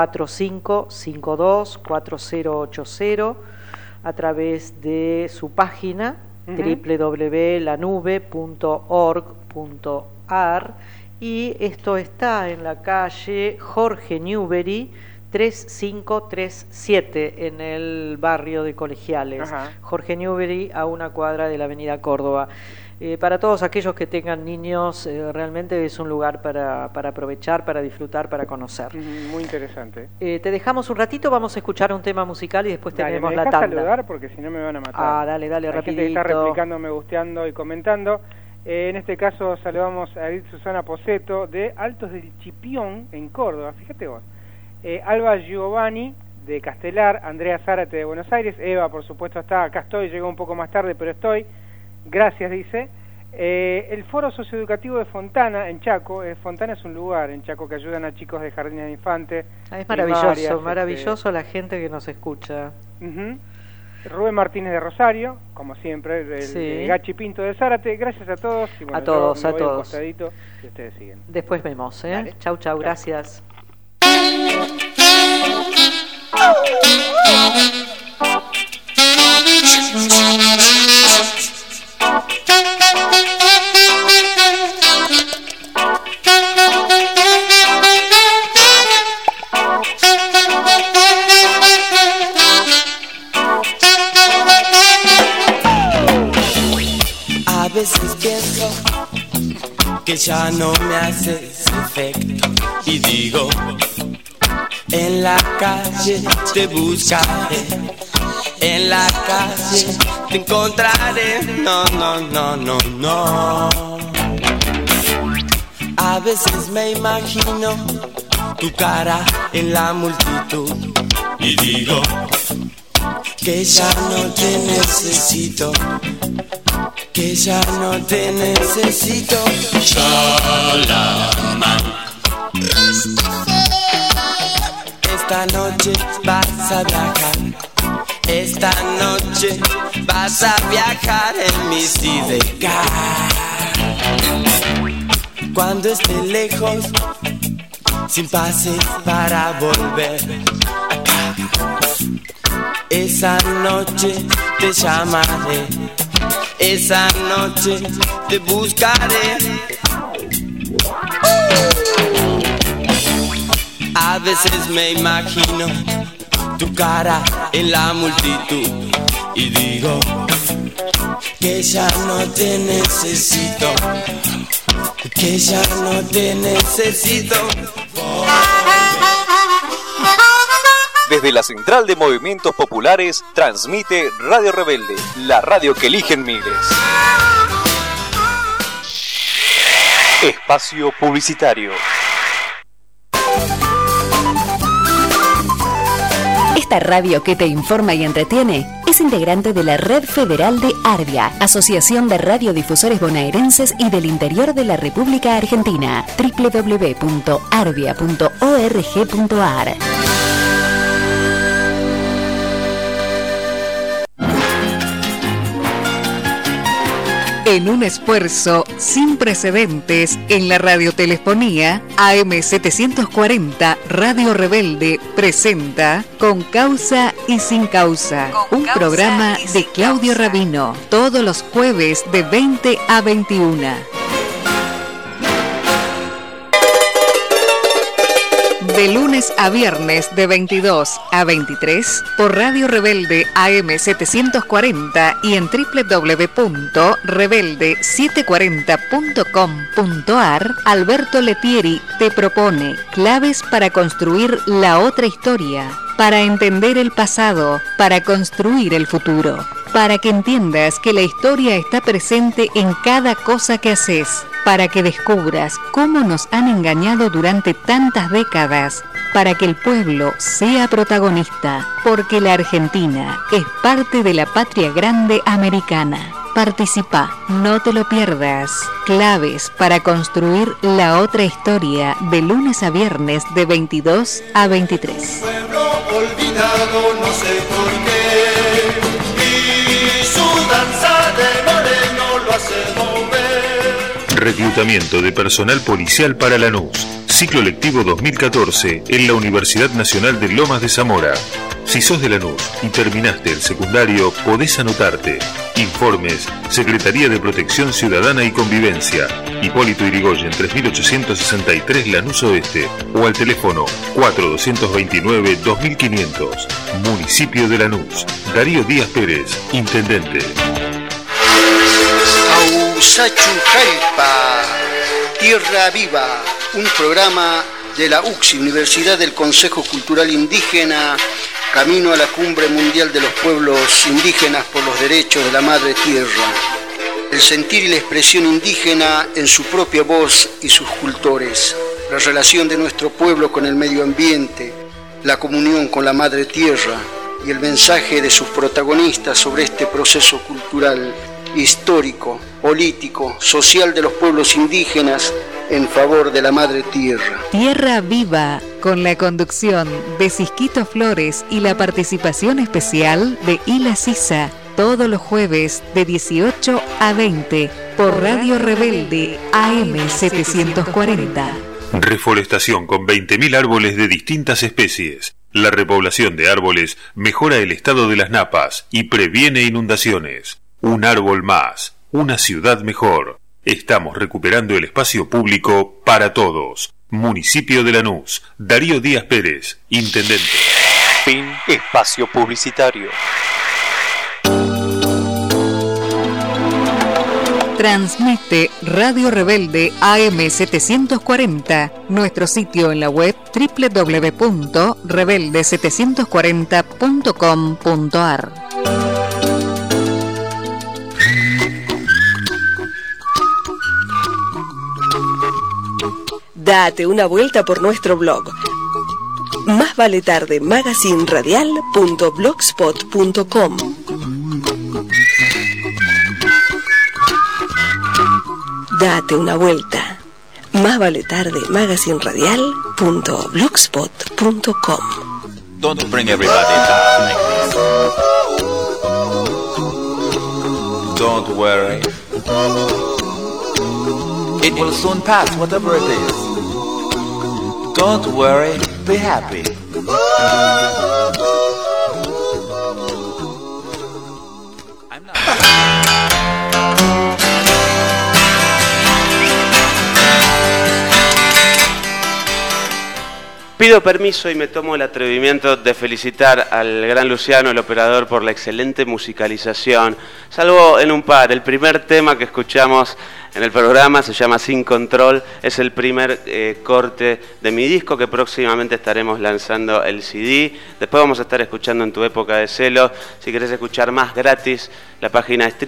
4552-4080, a través de su página www.lanube.org.ar, y esto está en la calle Jorge Newbery 3537 en el barrio de Colegiales. Jorge Newbery, a una cuadra de la avenida Córdoba. Para todos aquellos que tengan niños, realmente es un lugar para aprovechar, para disfrutar, para conocer.
Muy interesante.
Te dejamos un ratito, vamos a escuchar un tema musical y después tenemos la tanda.
Saludar porque si no me van a matar.
Dale,
Hay
rapidito.
Gente que está replicando, me gusteando y comentando. En este caso saludamos a Edith Susana Poseto de Altos del Chipión, en Córdoba, fíjate vos. Alba Giovanni de Castelar, Andrea Zárate de Buenos Aires, Eva por supuesto está, acá estoy, llegó un poco más tarde pero estoy, gracias dice. El Foro Socioeducativo de Fontana en Chaco, Fontana es un lugar en Chaco que ayudan a chicos de jardines de infantes.
Es maravilloso, maravilloso la gente que nos escucha.
Rubén Martínez de Rosario, como siempre, el Gachi Pinto de Zárate, gracias a todos. Y bueno,
a todos,
yo me voy
a todos.
Un costadito y ustedes siguen.
Después vemos, Chau, gracias.
A veces pienso que ya no me haces efecto y digo, en la calle te buscaré, en la calle te encontraré. No, no, no, no, no. A veces me imagino tu cara en la multitud y digo que ya no te necesito, que ya no te necesito. Chalama. Esta noche vas a viajar, esta noche vas a viajar en mi sidecar. Cuando esté lejos, sin pase para volver acá, esa noche te llamaré, esa noche te buscaré. A veces me imagino tu cara en la multitud y digo que ya no te necesito, que ya no te necesito.
Desde la Central de Movimientos Populares, transmite Radio Rebelde, la radio que eligen miles. Espacio publicitario.
Esta radio que te informa y entretiene es integrante de la Red Federal de Arbia, Asociación de Radiodifusores Bonaerenses y del Interior de la República Argentina. www.arbia.org.ar.
En un esfuerzo sin precedentes en la radiotelefonía, AM740 Radio Rebelde presenta Con Causa y Sin Causa, un programa de Claudio Rabino, todos los jueves de 20 a 21. De lunes a viernes de 22 a 23 por Radio Rebelde AM740 y en www.rebelde740.com.ar, Alberto Letieri te propone claves para construir la otra historia, para entender el pasado, para construir el futuro, para que entiendas que la historia está presente en cada cosa que haces, para que descubras cómo nos han engañado durante tantas décadas, para que el pueblo sea protagonista, porque la Argentina es parte de la patria grande americana. Participa, no te lo pierdas. Claves para construir la otra historia, de lunes a viernes de 22 a 23.
Pueblo olvidado, no sé por qué, y su danza de moreno lo hace mover.
Reclutamiento de personal policial para Lanús. Ciclo lectivo 2014 en la Universidad Nacional de Lomas de Zamora. Si sos de Lanús y terminaste el secundario, podés anotarte. Informes, Secretaría de Protección Ciudadana y Convivencia, Hipólito Yrigoyen 3863 Lanús Oeste, o al teléfono 4229-2500. Municipio de Lanús. Darío Díaz Pérez, Intendente.
Ausachujalpa, Tierra Viva, un programa de la UCSI, Universidad del Consejo Cultural Indígena, camino a la Cumbre Mundial de los Pueblos Indígenas por los Derechos de la Madre Tierra. El sentir y la expresión indígena en su propia voz y sus cultores, la relación de nuestro pueblo con el medio ambiente, la comunión con la Madre Tierra y el mensaje de sus protagonistas sobre este proceso cultural, histórico, político, social de los pueblos indígenas en favor de la Madre Tierra.
Tierra Viva, con la conducción de Cisquito Flores y la participación especial de Ila Sisa, todos los jueves de 18 a 20 por Radio Rebelde AM740.
Reforestación con 20.000 árboles de distintas especies. La repoblación de árboles mejora el estado de las napas y previene inundaciones. Un árbol más, una ciudad mejor. Estamos recuperando el espacio público para todos. Municipio de Lanús. Darío Díaz Pérez, Intendente.
Fin espacio publicitario.
Transmite Radio Rebelde AM740, nuestro sitio en la web www.rebelde740.com.ar.
Date una vuelta por nuestro blog. Más vale tarde magazineradial.blogspot.com. Date una vuelta. Más vale tarde magazineradial.blogspot.com.
Don't bring everybody down like this. Don't worry. It will soon pass, whatever it is. Don't worry, be happy.
Pido permiso y me tomo el atrevimiento de felicitar al gran Luciano, el operador, por la excelente musicalización, salvo en un par. El primer tema que escuchamos en el programa se llama Sin Control, es el primer corte de mi disco que próximamente estaremos lanzando el CD. Después vamos a estar escuchando En tu época de celo. Si querés escuchar más gratis, la página es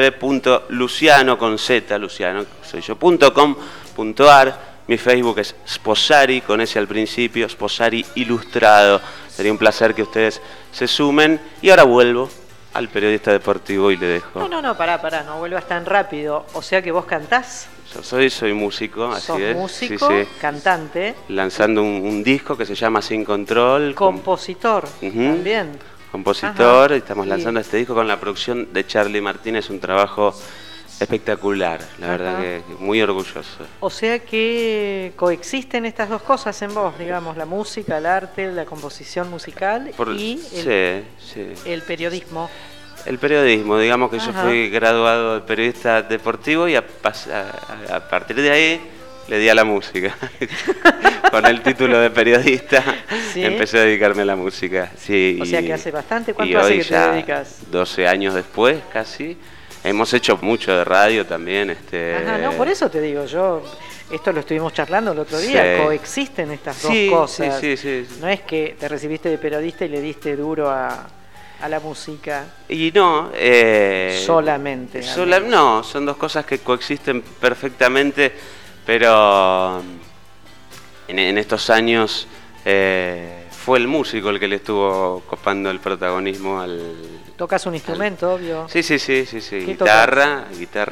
www.luciano.com.ar. Mi Facebook es Sposari, con ese al principio, Sposari Ilustrado. Sería un placer que ustedes se sumen. Y ahora vuelvo al periodista deportivo y le dejo.
No, pará, no vuelvas tan rápido. O sea que vos cantás.
Yo soy músico, así
¿Sos
es.
músico,
sí.
cantante?
Lanzando un disco que se llama Sin Control.
Compositor, también.
Compositor, y estamos lanzando este disco con la producción de Charlie Martínez, un trabajo espectacular, la verdad que muy orgulloso.
O sea que coexisten estas dos cosas en vos, digamos, la música, el arte, la composición musical y el periodismo.
El periodismo, digamos que yo fui graduado de periodista deportivo y a partir de ahí le di a la música. Con el título de periodista empecé a dedicarme a la música. Sí,
o sea que hace bastante. ¿Cuánto hace que te dedicas?
12 años después, casi. Hemos hecho mucho de radio también.
No, por eso te digo, esto lo estuvimos charlando el otro día, coexisten estas dos cosas.
Sí.
No es que te recibiste de periodista y le diste duro a la música.
Y no.
Solamente.
No, son dos cosas que coexisten perfectamente, pero en estos años fue el músico el que le estuvo copando el protagonismo al...
¿Tocas un instrumento, obvio?
Sí. Guitarra,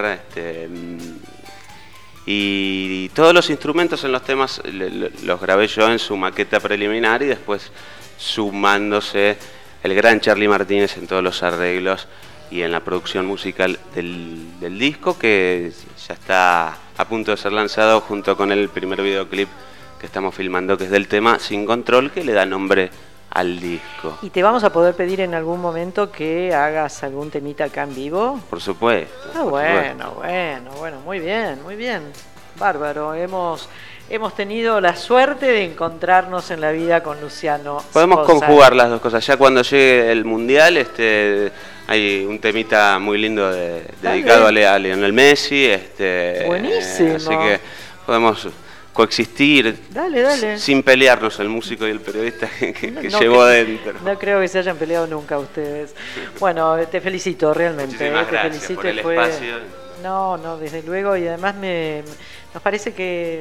y todos los instrumentos en los temas los grabé yo en su maqueta preliminar y después sumándose el gran Charlie Martínez en todos los arreglos y en la producción musical del disco, que ya está a punto de ser lanzado junto con el primer videoclip que estamos filmando, que es del tema Sin Control, que le da nombre al disco.
¿Y te vamos a poder pedir en algún momento que hagas algún temita acá en vivo?
Por supuesto.
Bueno, muy bien. Bárbaro, hemos tenido la suerte de encontrarnos en la vida con Luciano.
Podemos conjugar las dos cosas. Ya cuando llegue el Mundial, hay un temita muy lindo dedicado a Lionel Messi.
Buenísimo.
Así que podemos coexistir,
dale,
sin pelearnos el músico y el periodista que llevó adentro.
No creo que se hayan peleado nunca ustedes. Bueno, te felicito realmente.
Muchísimas gracias
felicito,
por el espacio.
No, desde luego, y además nos parece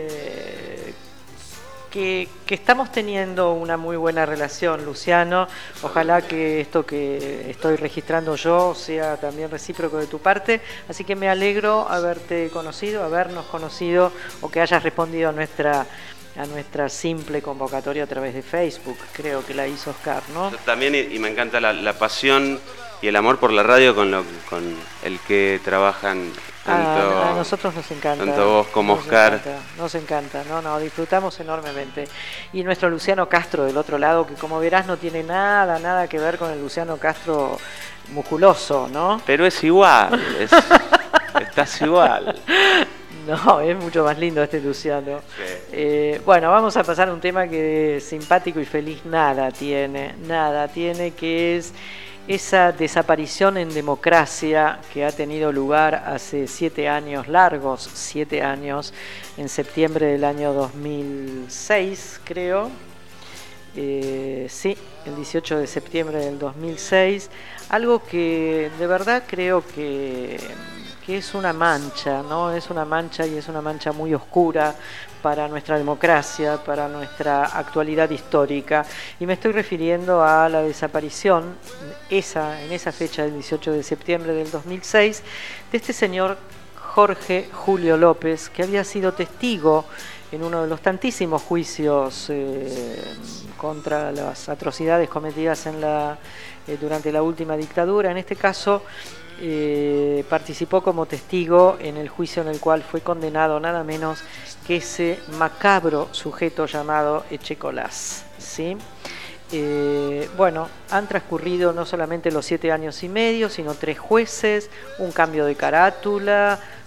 que estamos teniendo una muy buena relación, Luciano. Ojalá que esto que estoy registrando yo sea también recíproco de tu parte. Así que me alegro habernos conocido, o que hayas respondido a nuestra simple convocatoria a través de Facebook. Creo que la hizo Oscar, ¿no?
También, y me encanta la pasión y el amor por la radio con el que trabajan
a nosotros nos encanta.
Tanto vos como Oscar.
Nos encanta, disfrutamos enormemente. Y nuestro Luciano Castro del otro lado, que como verás no tiene nada que ver con el Luciano Castro musculoso, ¿no?
Pero es igual, estás igual.
No, es mucho más lindo este Luciano. Sí. Bueno, vamos a pasar a un tema que simpático y feliz nada tiene, que es esa desaparición en democracia que ha tenido lugar hace 7 años, largos 7 años, en septiembre del año 2006, creo. Sí, el 18 de septiembre del 2006. Algo que de verdad creo que es una mancha, ¿no? Es una mancha, y es una mancha muy oscura para nuestra democracia, para nuestra actualidad histórica. Y me estoy refiriendo a la desaparición, en esa fecha del 18 de septiembre del 2006, de este señor Jorge Julio López, que había sido testigo en uno de los tantísimos juicios contra las atrocidades cometidas durante la última dictadura. En este caso, participó como testigo en el juicio en el cual fue condenado nada menos que ese macabro sujeto llamado Echecolás, ¿sí? Bueno, han transcurrido no solamente los 7 años y medio, sino 3 jueces, un cambio de carátula,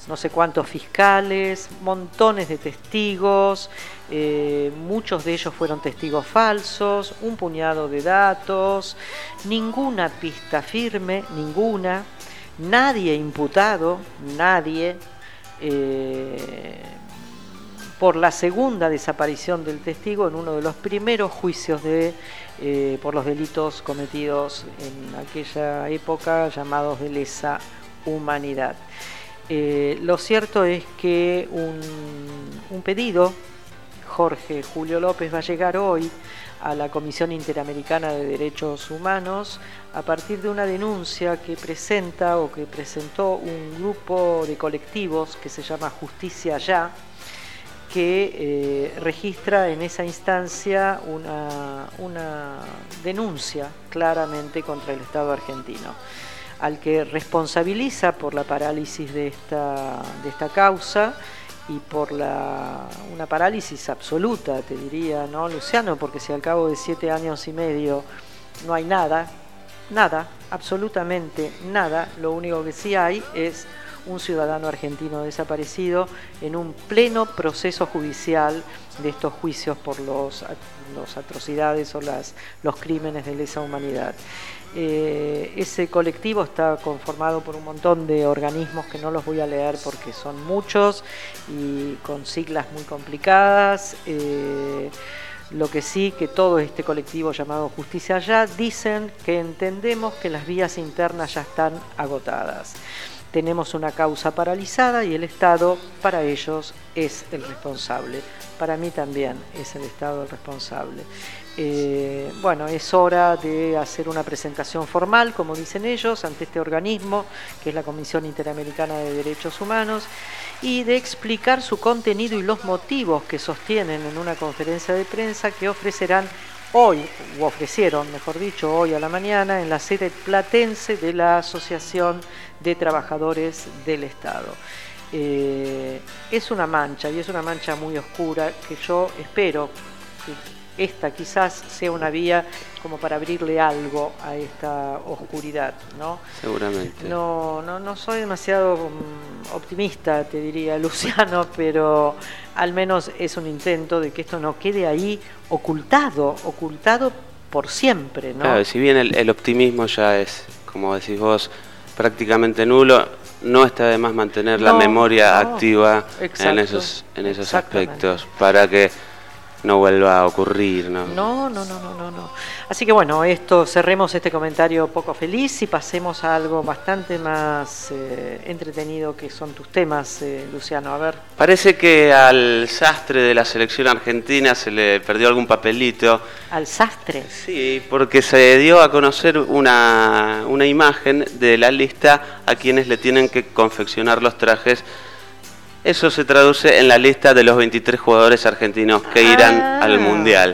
no sé cuántos fiscales, montones de testigos, muchos de ellos fueron testigos falsos, un puñado de datos, ninguna pista firme, ninguna, nadie imputado, nadie, por la segunda desaparición del testigo en uno de los primeros juicios por los delitos cometidos en aquella época llamados de lesa humanidad. Lo cierto es que un pedido, Jorge Julio López, va a llegar hoy a la Comisión Interamericana de Derechos Humanos a partir de una denuncia que presentó un grupo de colectivos que se llama Justicia Ya, que registra en esa instancia una denuncia claramente contra el Estado argentino, al que responsabiliza por la parálisis de esta causa y por una parálisis absoluta, te diría, ¿no, Luciano? Porque si al cabo de 7 años y medio no hay nada, absolutamente nada, lo único que sí hay es un ciudadano argentino desaparecido en un pleno proceso judicial de estos juicios por las atrocidades o los crímenes de lesa humanidad. Ese colectivo está conformado por un montón de organismos que no los voy a leer porque son muchos y con siglas muy complicadas. Lo que sí, que todo este colectivo llamado Justicia Ya dicen que entendemos que las vías internas ya están agotadas. Tenemos una causa paralizada y el Estado, para ellos, es el responsable. Para mí también es el Estado el responsable. Bueno, es hora de hacer una presentación formal, como dicen ellos, ante este organismo, que es la Comisión Interamericana de Derechos Humanos, y de explicar su contenido y los motivos que sostienen en una conferencia de prensa que ofrecieron hoy a la mañana, en la sede platense de la Asociación de Trabajadores del Estado. Es una mancha, y es una mancha muy oscura, que yo espero que esta quizás sea una vía como para abrirle algo a esta oscuridad, ¿no?
Seguramente.
No soy demasiado optimista, te diría, Luciano, pero al menos es un intento de que esto no quede ahí ocultado por siempre, ¿no?
Claro, si bien el optimismo ya es, como decís vos, prácticamente nulo, no está de más mantener la memoria activa en esos aspectos para que no vuelva a ocurrir, ¿no?
No. Así que bueno, cerremos este comentario poco feliz y pasemos a algo bastante más entretenido, que son tus temas, Luciano. A ver.
Parece que al sastre de la selección argentina se le perdió algún papelito.
¿Al sastre?
Sí, porque se dio a conocer una imagen de la lista a quienes le tienen que confeccionar los trajes. Eso se traduce en la lista de los 23 jugadores argentinos que irán al Mundial.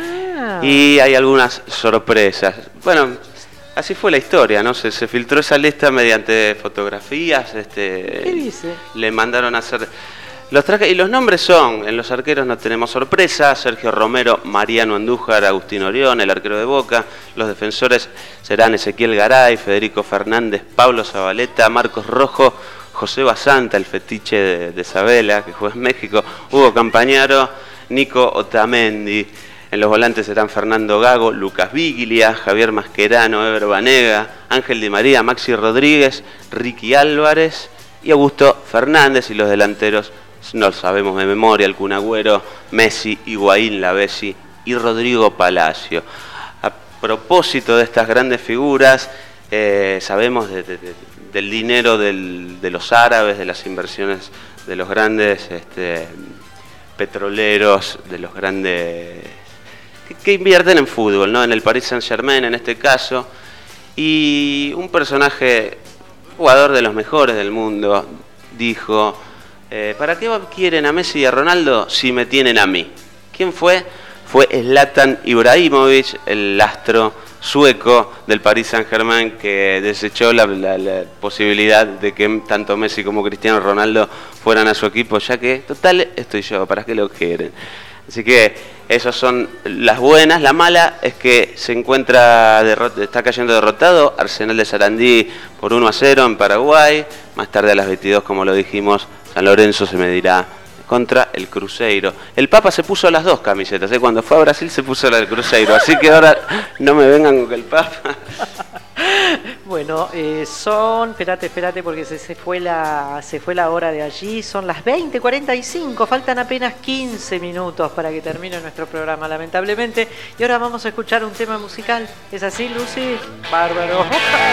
Y hay algunas sorpresas. Bueno, así fue la historia, ¿no? Se filtró esa lista mediante fotografías.
¿Qué dice?
Le mandaron a hacer los trajes. Y los nombres son: en los arqueros no tenemos sorpresa: Sergio Romero, Mariano Andújar, Agustín Orión, el arquero de Boca. Los defensores serán Ezequiel Garay, Federico Fernández, Pablo Zabaleta, Marcos Rojo, José Basanta, el fetiche de Sabela, que juega en México, Hugo Campañaro, Nico Otamendi. En los volantes serán Fernando Gago, Lucas Viglia, Javier Mascherano, Ever Banega, Ángel Di María, Maxi Rodríguez, Ricky Álvarez y Augusto Fernández. Y los delanteros no lo sabemos de memoria: el Kun Agüero, Messi, Higuaín, Lavezzi y Rodrigo Palacio. A propósito de estas grandes figuras, sabemos del dinero de los árabes, de las inversiones de los grandes petroleros, de los grandes que invierten en fútbol, ¿no? En el Paris Saint-Germain en este caso. Y un personaje, jugador de los mejores del mundo, dijo: ¿para qué quieren a Messi y a Ronaldo si me tienen a mí? ¿Quién fue? Fue Zlatan Ibrahimovic, el astro sueco del Paris Saint-Germain, que desechó la posibilidad de que tanto Messi como Cristiano Ronaldo fueran a su equipo, ya que, total, estoy yo, ¿para qué lo quieren? Así que esas son las buenas. La mala es que se encuentra está cayendo derrotado Arsenal de Sarandí por 1-0 en Paraguay. Más tarde a las 22, como lo dijimos, San Lorenzo se medirá contra el Cruzeiro. El Papa se puso las dos camisetas, cuando fue a Brasil se puso la del Cruzeiro, así que ahora no me vengan con que el Papa...
Bueno, espérate porque se fue la hora de allí, son las 20:45, faltan apenas 15 minutos para que termine nuestro programa, lamentablemente, y ahora vamos a escuchar un tema musical. ¿Es así, Lucy? Bárbaro.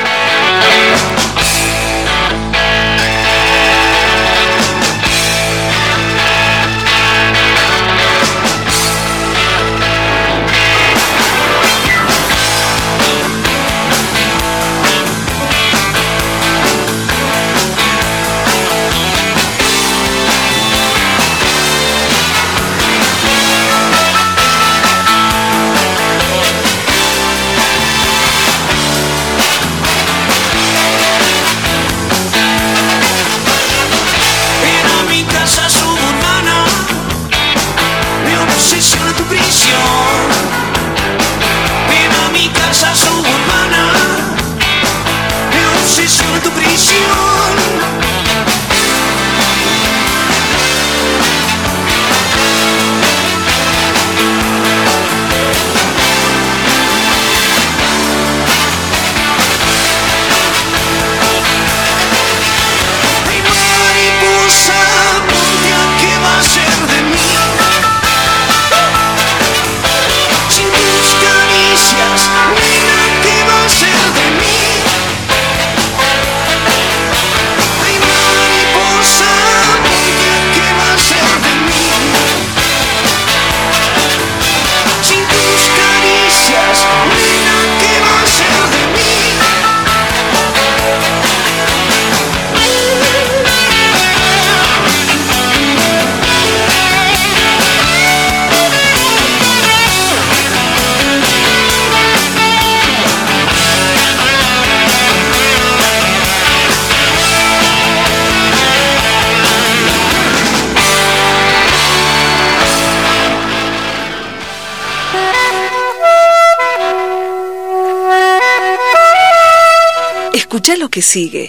Escuchá lo que sigue.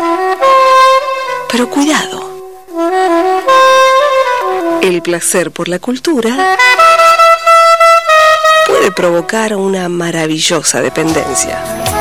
Pero cuidado. El placer por la cultura puede provocar una maravillosa dependencia.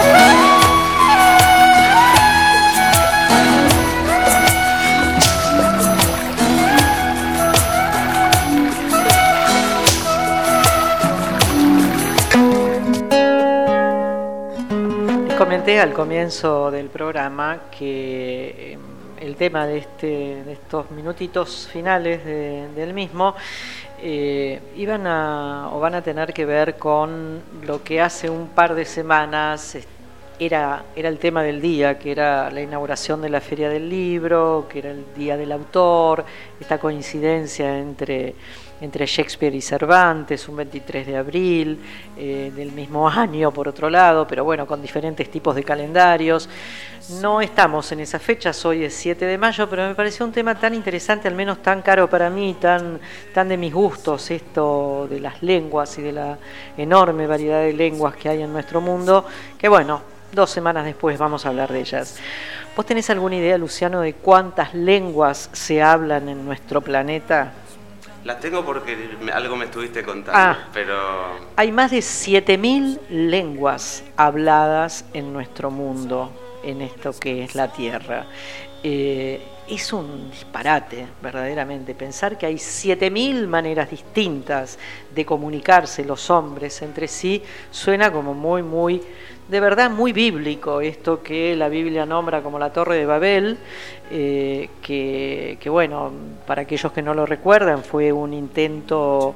Comenté al comienzo del programa que el tema de estos minutitos finales del mismo van a tener que ver con lo que hace un par de semanas era el tema del día, que era la inauguración de la Feria del Libro, que era el Día del Autor, esta coincidencia entre Shakespeare y Cervantes, un 23 de abril del mismo año, por otro lado, pero bueno, con diferentes tipos de calendarios. No estamos en esas fechas, hoy es 7 de mayo, pero me pareció un tema tan interesante, al menos tan caro para mí, tan de mis gustos, esto de las lenguas y de la enorme variedad de lenguas que hay en nuestro mundo, que bueno, 2 semanas después vamos a hablar de ellas. ¿Vos tenés alguna idea, Luciano, de cuántas lenguas se hablan en nuestro planeta?
Las tengo porque algo me estuviste contando, pero...
Hay más de 7.000 lenguas habladas en nuestro mundo, en esto que es la Tierra. Es un disparate, verdaderamente, pensar que hay 7.000 maneras distintas de comunicarse los hombres entre sí. Suena como muy, de verdad muy bíblico, esto que la Biblia nombra como la Torre de Babel, que bueno, para aquellos que no lo recuerdan, fue un intento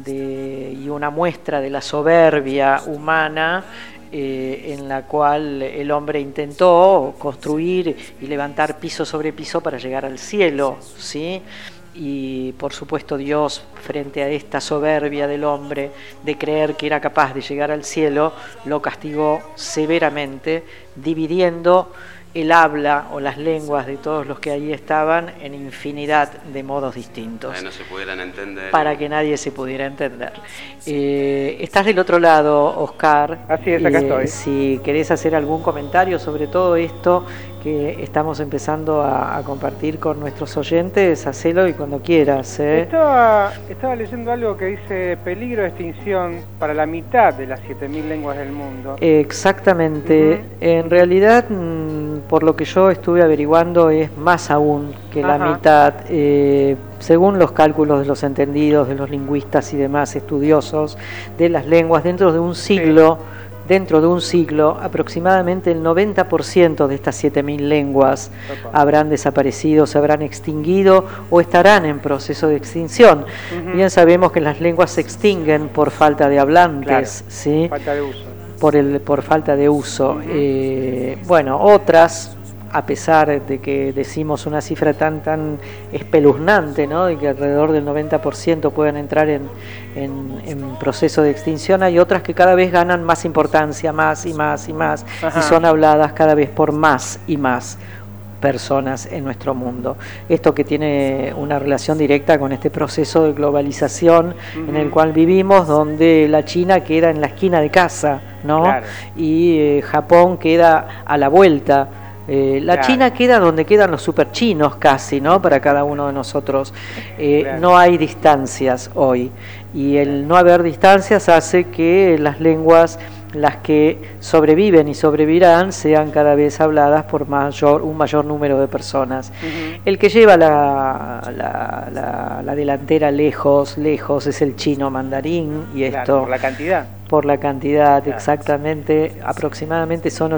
y una muestra de la soberbia humana, en la cual el hombre intentó construir y levantar piso sobre piso para llegar al cielo, ¿sí? Y por supuesto Dios, frente a esta soberbia del hombre de creer que era capaz de llegar al cielo, lo castigó severamente, dividiendo el habla o las lenguas de todos los que allí estaban en infinidad de modos distintos.
Para que no se pudieran entender.
Para que nadie se pudiera entender. Estás del otro lado, Oscar.
Así es, acá estoy.
Si querés hacer algún comentario sobre todo esto que estamos empezando a compartir con nuestros oyentes. Hacelo y cuando quieras.
Estaba leyendo algo que dice peligro de extinción para la mitad de las 7.000 lenguas del mundo.
Exactamente. En realidad, por lo que yo estuve averiguando, es más aún que la mitad. Según los cálculos de los entendidos, de los lingüistas y demás estudiosos de las lenguas, dentro de un siglo... Dentro de un siglo, aproximadamente el 90% de estas 7.000 lenguas habrán desaparecido, se habrán extinguido o estarán en proceso de extinción. Bien sabemos que las lenguas se extinguen por falta de hablantes, ¿sí?
Falta de uso.
Por falta de uso. Bueno, otras, a pesar de que decimos una cifra tan espeluznante, ¿no?, de que alrededor del 90% pueden entrar en proceso de extinción, hay otras que cada vez ganan más importancia, más y más y más, y son habladas cada vez por más y más personas en nuestro mundo. Esto que tiene una relación directa con este proceso de globalización en el cual vivimos, donde la China queda en la esquina de casa, ¿no? Claro. Y Japón queda a la vuelta. La China queda donde quedan los superchinos casi, ¿no? Para cada uno de nosotros. No hay distancias hoy. Y el no haber distancias hace que las lenguas, las que sobreviven y sobrevivirán, sean cada vez habladas por un mayor número de personas. El que lleva la delantera lejos es el chino mandarín, y esto...
Por la cantidad.
Por la cantidad, exactamente. Aproximadamente son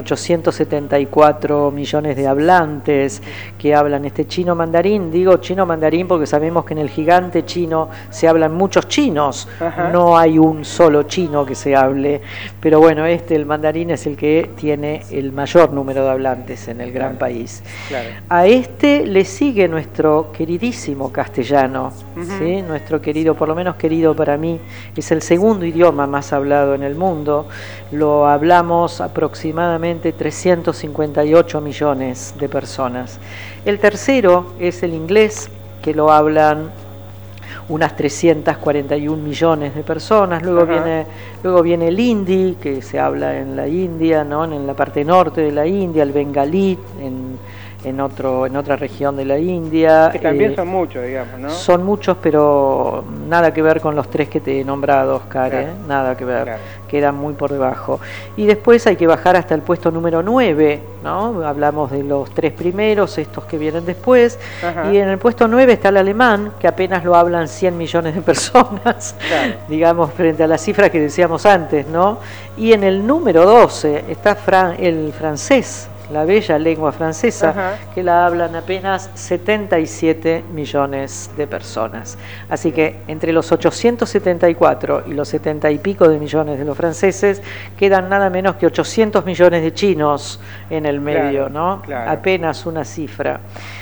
874 millones de hablantes que hablan este chino mandarín. Digo chino mandarín porque sabemos que en el gigante chino se hablan muchos chinos. No hay un solo chino que se hable. Pero bueno, el mandarín es el que tiene el mayor número de hablantes en el gran país. Claro. A le sigue nuestro queridísimo castellano, ¿sí? Nuestro querido, por lo menos querido para mí, es el segundo idioma más hablado en el mundo. Lo hablamos aproximadamente 358 millones de personas. El tercero es el inglés, que lo hablan unas 341 millones de personas. Luego viene el hindi, que se habla en la India, ¿no?, en la parte norte de la India, el bengalí en otra región de la India.
Que también son muchos, digamos, ¿no?
Son muchos, pero nada que ver con los tres que te he nombrado, Oscar, nada que ver, quedan muy por debajo. Y después hay que bajar hasta el puesto número 9, ¿no? Hablamos de los tres primeros, estos que vienen después, y en el puesto 9 está el alemán, que apenas lo hablan 100 millones de personas, digamos, frente a la cifra que decíamos antes, ¿no? Y en el número 12 está el francés, la bella lengua francesa, que la hablan apenas 77 millones de personas. Así que entre los 874 y los 70 y pico de millones de los franceses, quedan nada menos que 800 millones de chinos en el medio, ¿no? Claro. Apenas una cifra.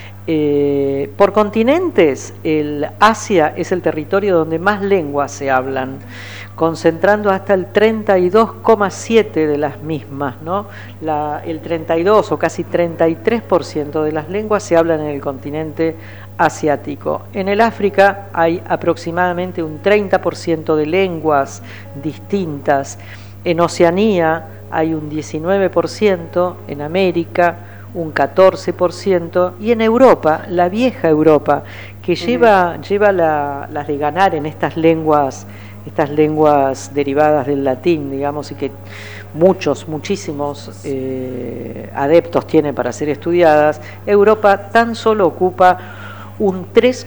Por continentes, el Asia es el territorio donde más lenguas se hablan, concentrando hasta el 32,7% de las mismas, ¿no? El 32 o casi 33% de las lenguas se hablan en el continente asiático. En el África hay aproximadamente un 30% de lenguas distintas. En Oceanía hay un 19%, en América un 14%, y en Europa, la vieja Europa, que lleva las de ganar en estas lenguas derivadas del latín, digamos, y que muchísimos adeptos tienen para ser estudiadas. Europa tan solo ocupa un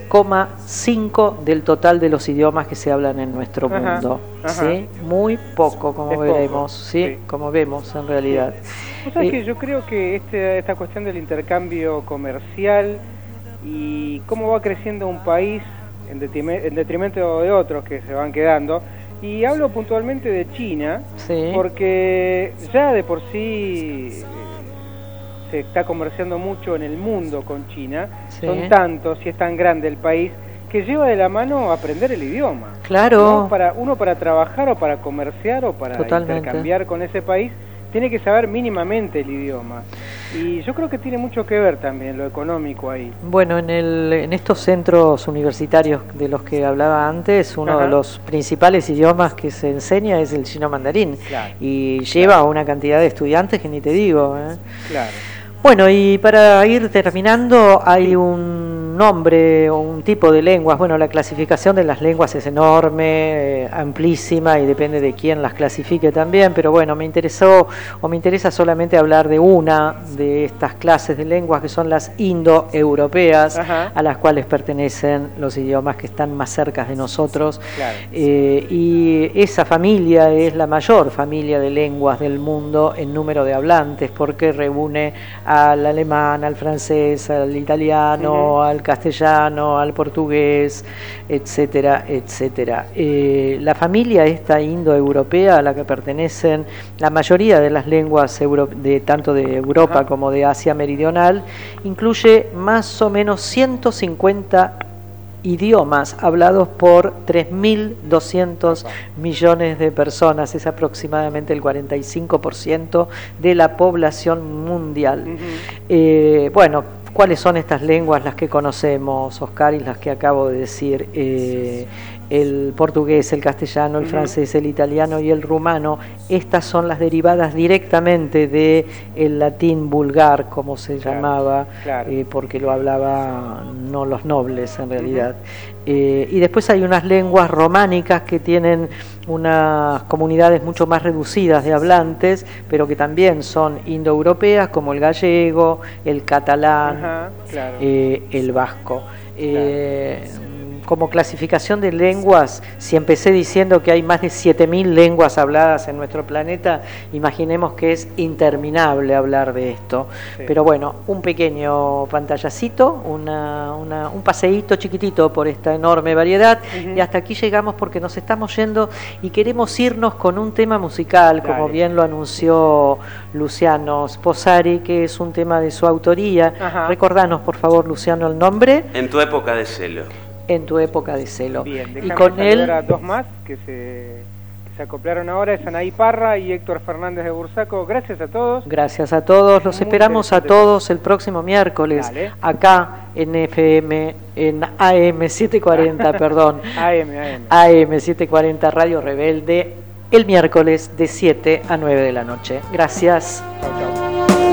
3,5% del total de los idiomas que se hablan en nuestro mundo, ¿sí? Muy poco, como veremos, ¿sí? Como vemos en realidad.
O sea que yo creo que esta cuestión del intercambio comercial y cómo va creciendo un país en detrimento de otros que se van quedando, y hablo puntualmente de China, porque ya de por sí se está comerciando mucho en el mundo con China, son tantos y es tan grande el país que lleva de la mano aprender el idioma.
Claro.
¿No? Para trabajar o para comerciar o para intercambiar con ese país, tiene que saber mínimamente el idioma. Y yo creo que tiene mucho que ver también lo económico ahí.
Bueno, en estos centros universitarios de los que hablaba antes, uno de los principales idiomas que se enseña es el chino mandarín. Y lleva una cantidad de estudiantes que ni te digo.
Claro.
Bueno, y para ir terminando, hay un nombre o un tipo de lenguas. Bueno, la clasificación de las lenguas es enorme, amplísima, y depende de quién las clasifique también, pero bueno, me interesa solamente hablar de una de estas clases de lenguas, que son las indoeuropeas, a las cuales pertenecen los idiomas que están más cerca de nosotros.
Claro.
Y esa familia es la mayor familia de lenguas del mundo en número de hablantes, porque reúne al alemán, al francés, al italiano, al castellano, al portugués, etcétera, etcétera. La familia esta indoeuropea, a la que pertenecen la mayoría de las lenguas tanto de Europa como de Asia Meridional, incluye más o menos 150 idiomas hablados por 3.200 millones de personas. Es aproximadamente el 45% de la población mundial. Bueno, ¿cuáles son estas lenguas? Las que conocemos, Oscar, y las que acabo de decir. El portugués, el castellano, el francés, el italiano y el rumano. Estas son las derivadas directamente del latín vulgar, como se llamaba, porque lo hablaban no los nobles en realidad. Y después hay unas lenguas románicas que tienen unas comunidades mucho más reducidas de hablantes, pero que también son indoeuropeas, como el gallego, el catalán, el vasco. Como clasificación de lenguas, si empecé diciendo que hay más de 7.000 lenguas habladas en nuestro planeta, imaginemos que es interminable hablar de esto. Pero bueno, un pequeño pantallacito, un paseíto chiquitito por esta enorme variedad, y hasta aquí llegamos porque nos estamos yendo y queremos irnos con un tema musical, como bien lo anunció Luciano Sposari, que es un tema de su autoría. Recordanos, por favor, Luciano, el nombre.
En tu época de celo.
En tu época de celo.
Bien,
y con él
a dos más que se acoplaron ahora, es Anaí Parra y Héctor Fernández de Bursaco. Gracias a todos.
Gracias a todos. Los esperamos a todos el próximo miércoles. Acá en FM, en AM740, perdón. AM740 Radio Rebelde, el miércoles de 7 a 9 de la noche. Gracias.
Chau, chau.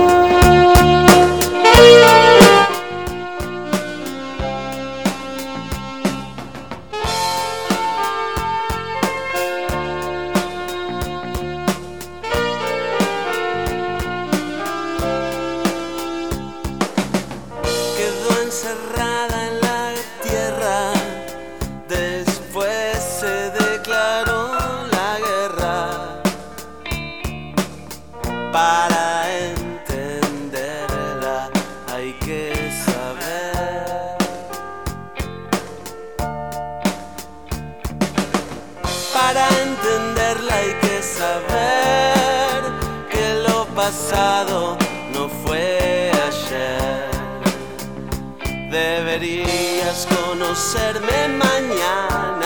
No fue ayer. Deberías conocerme mañana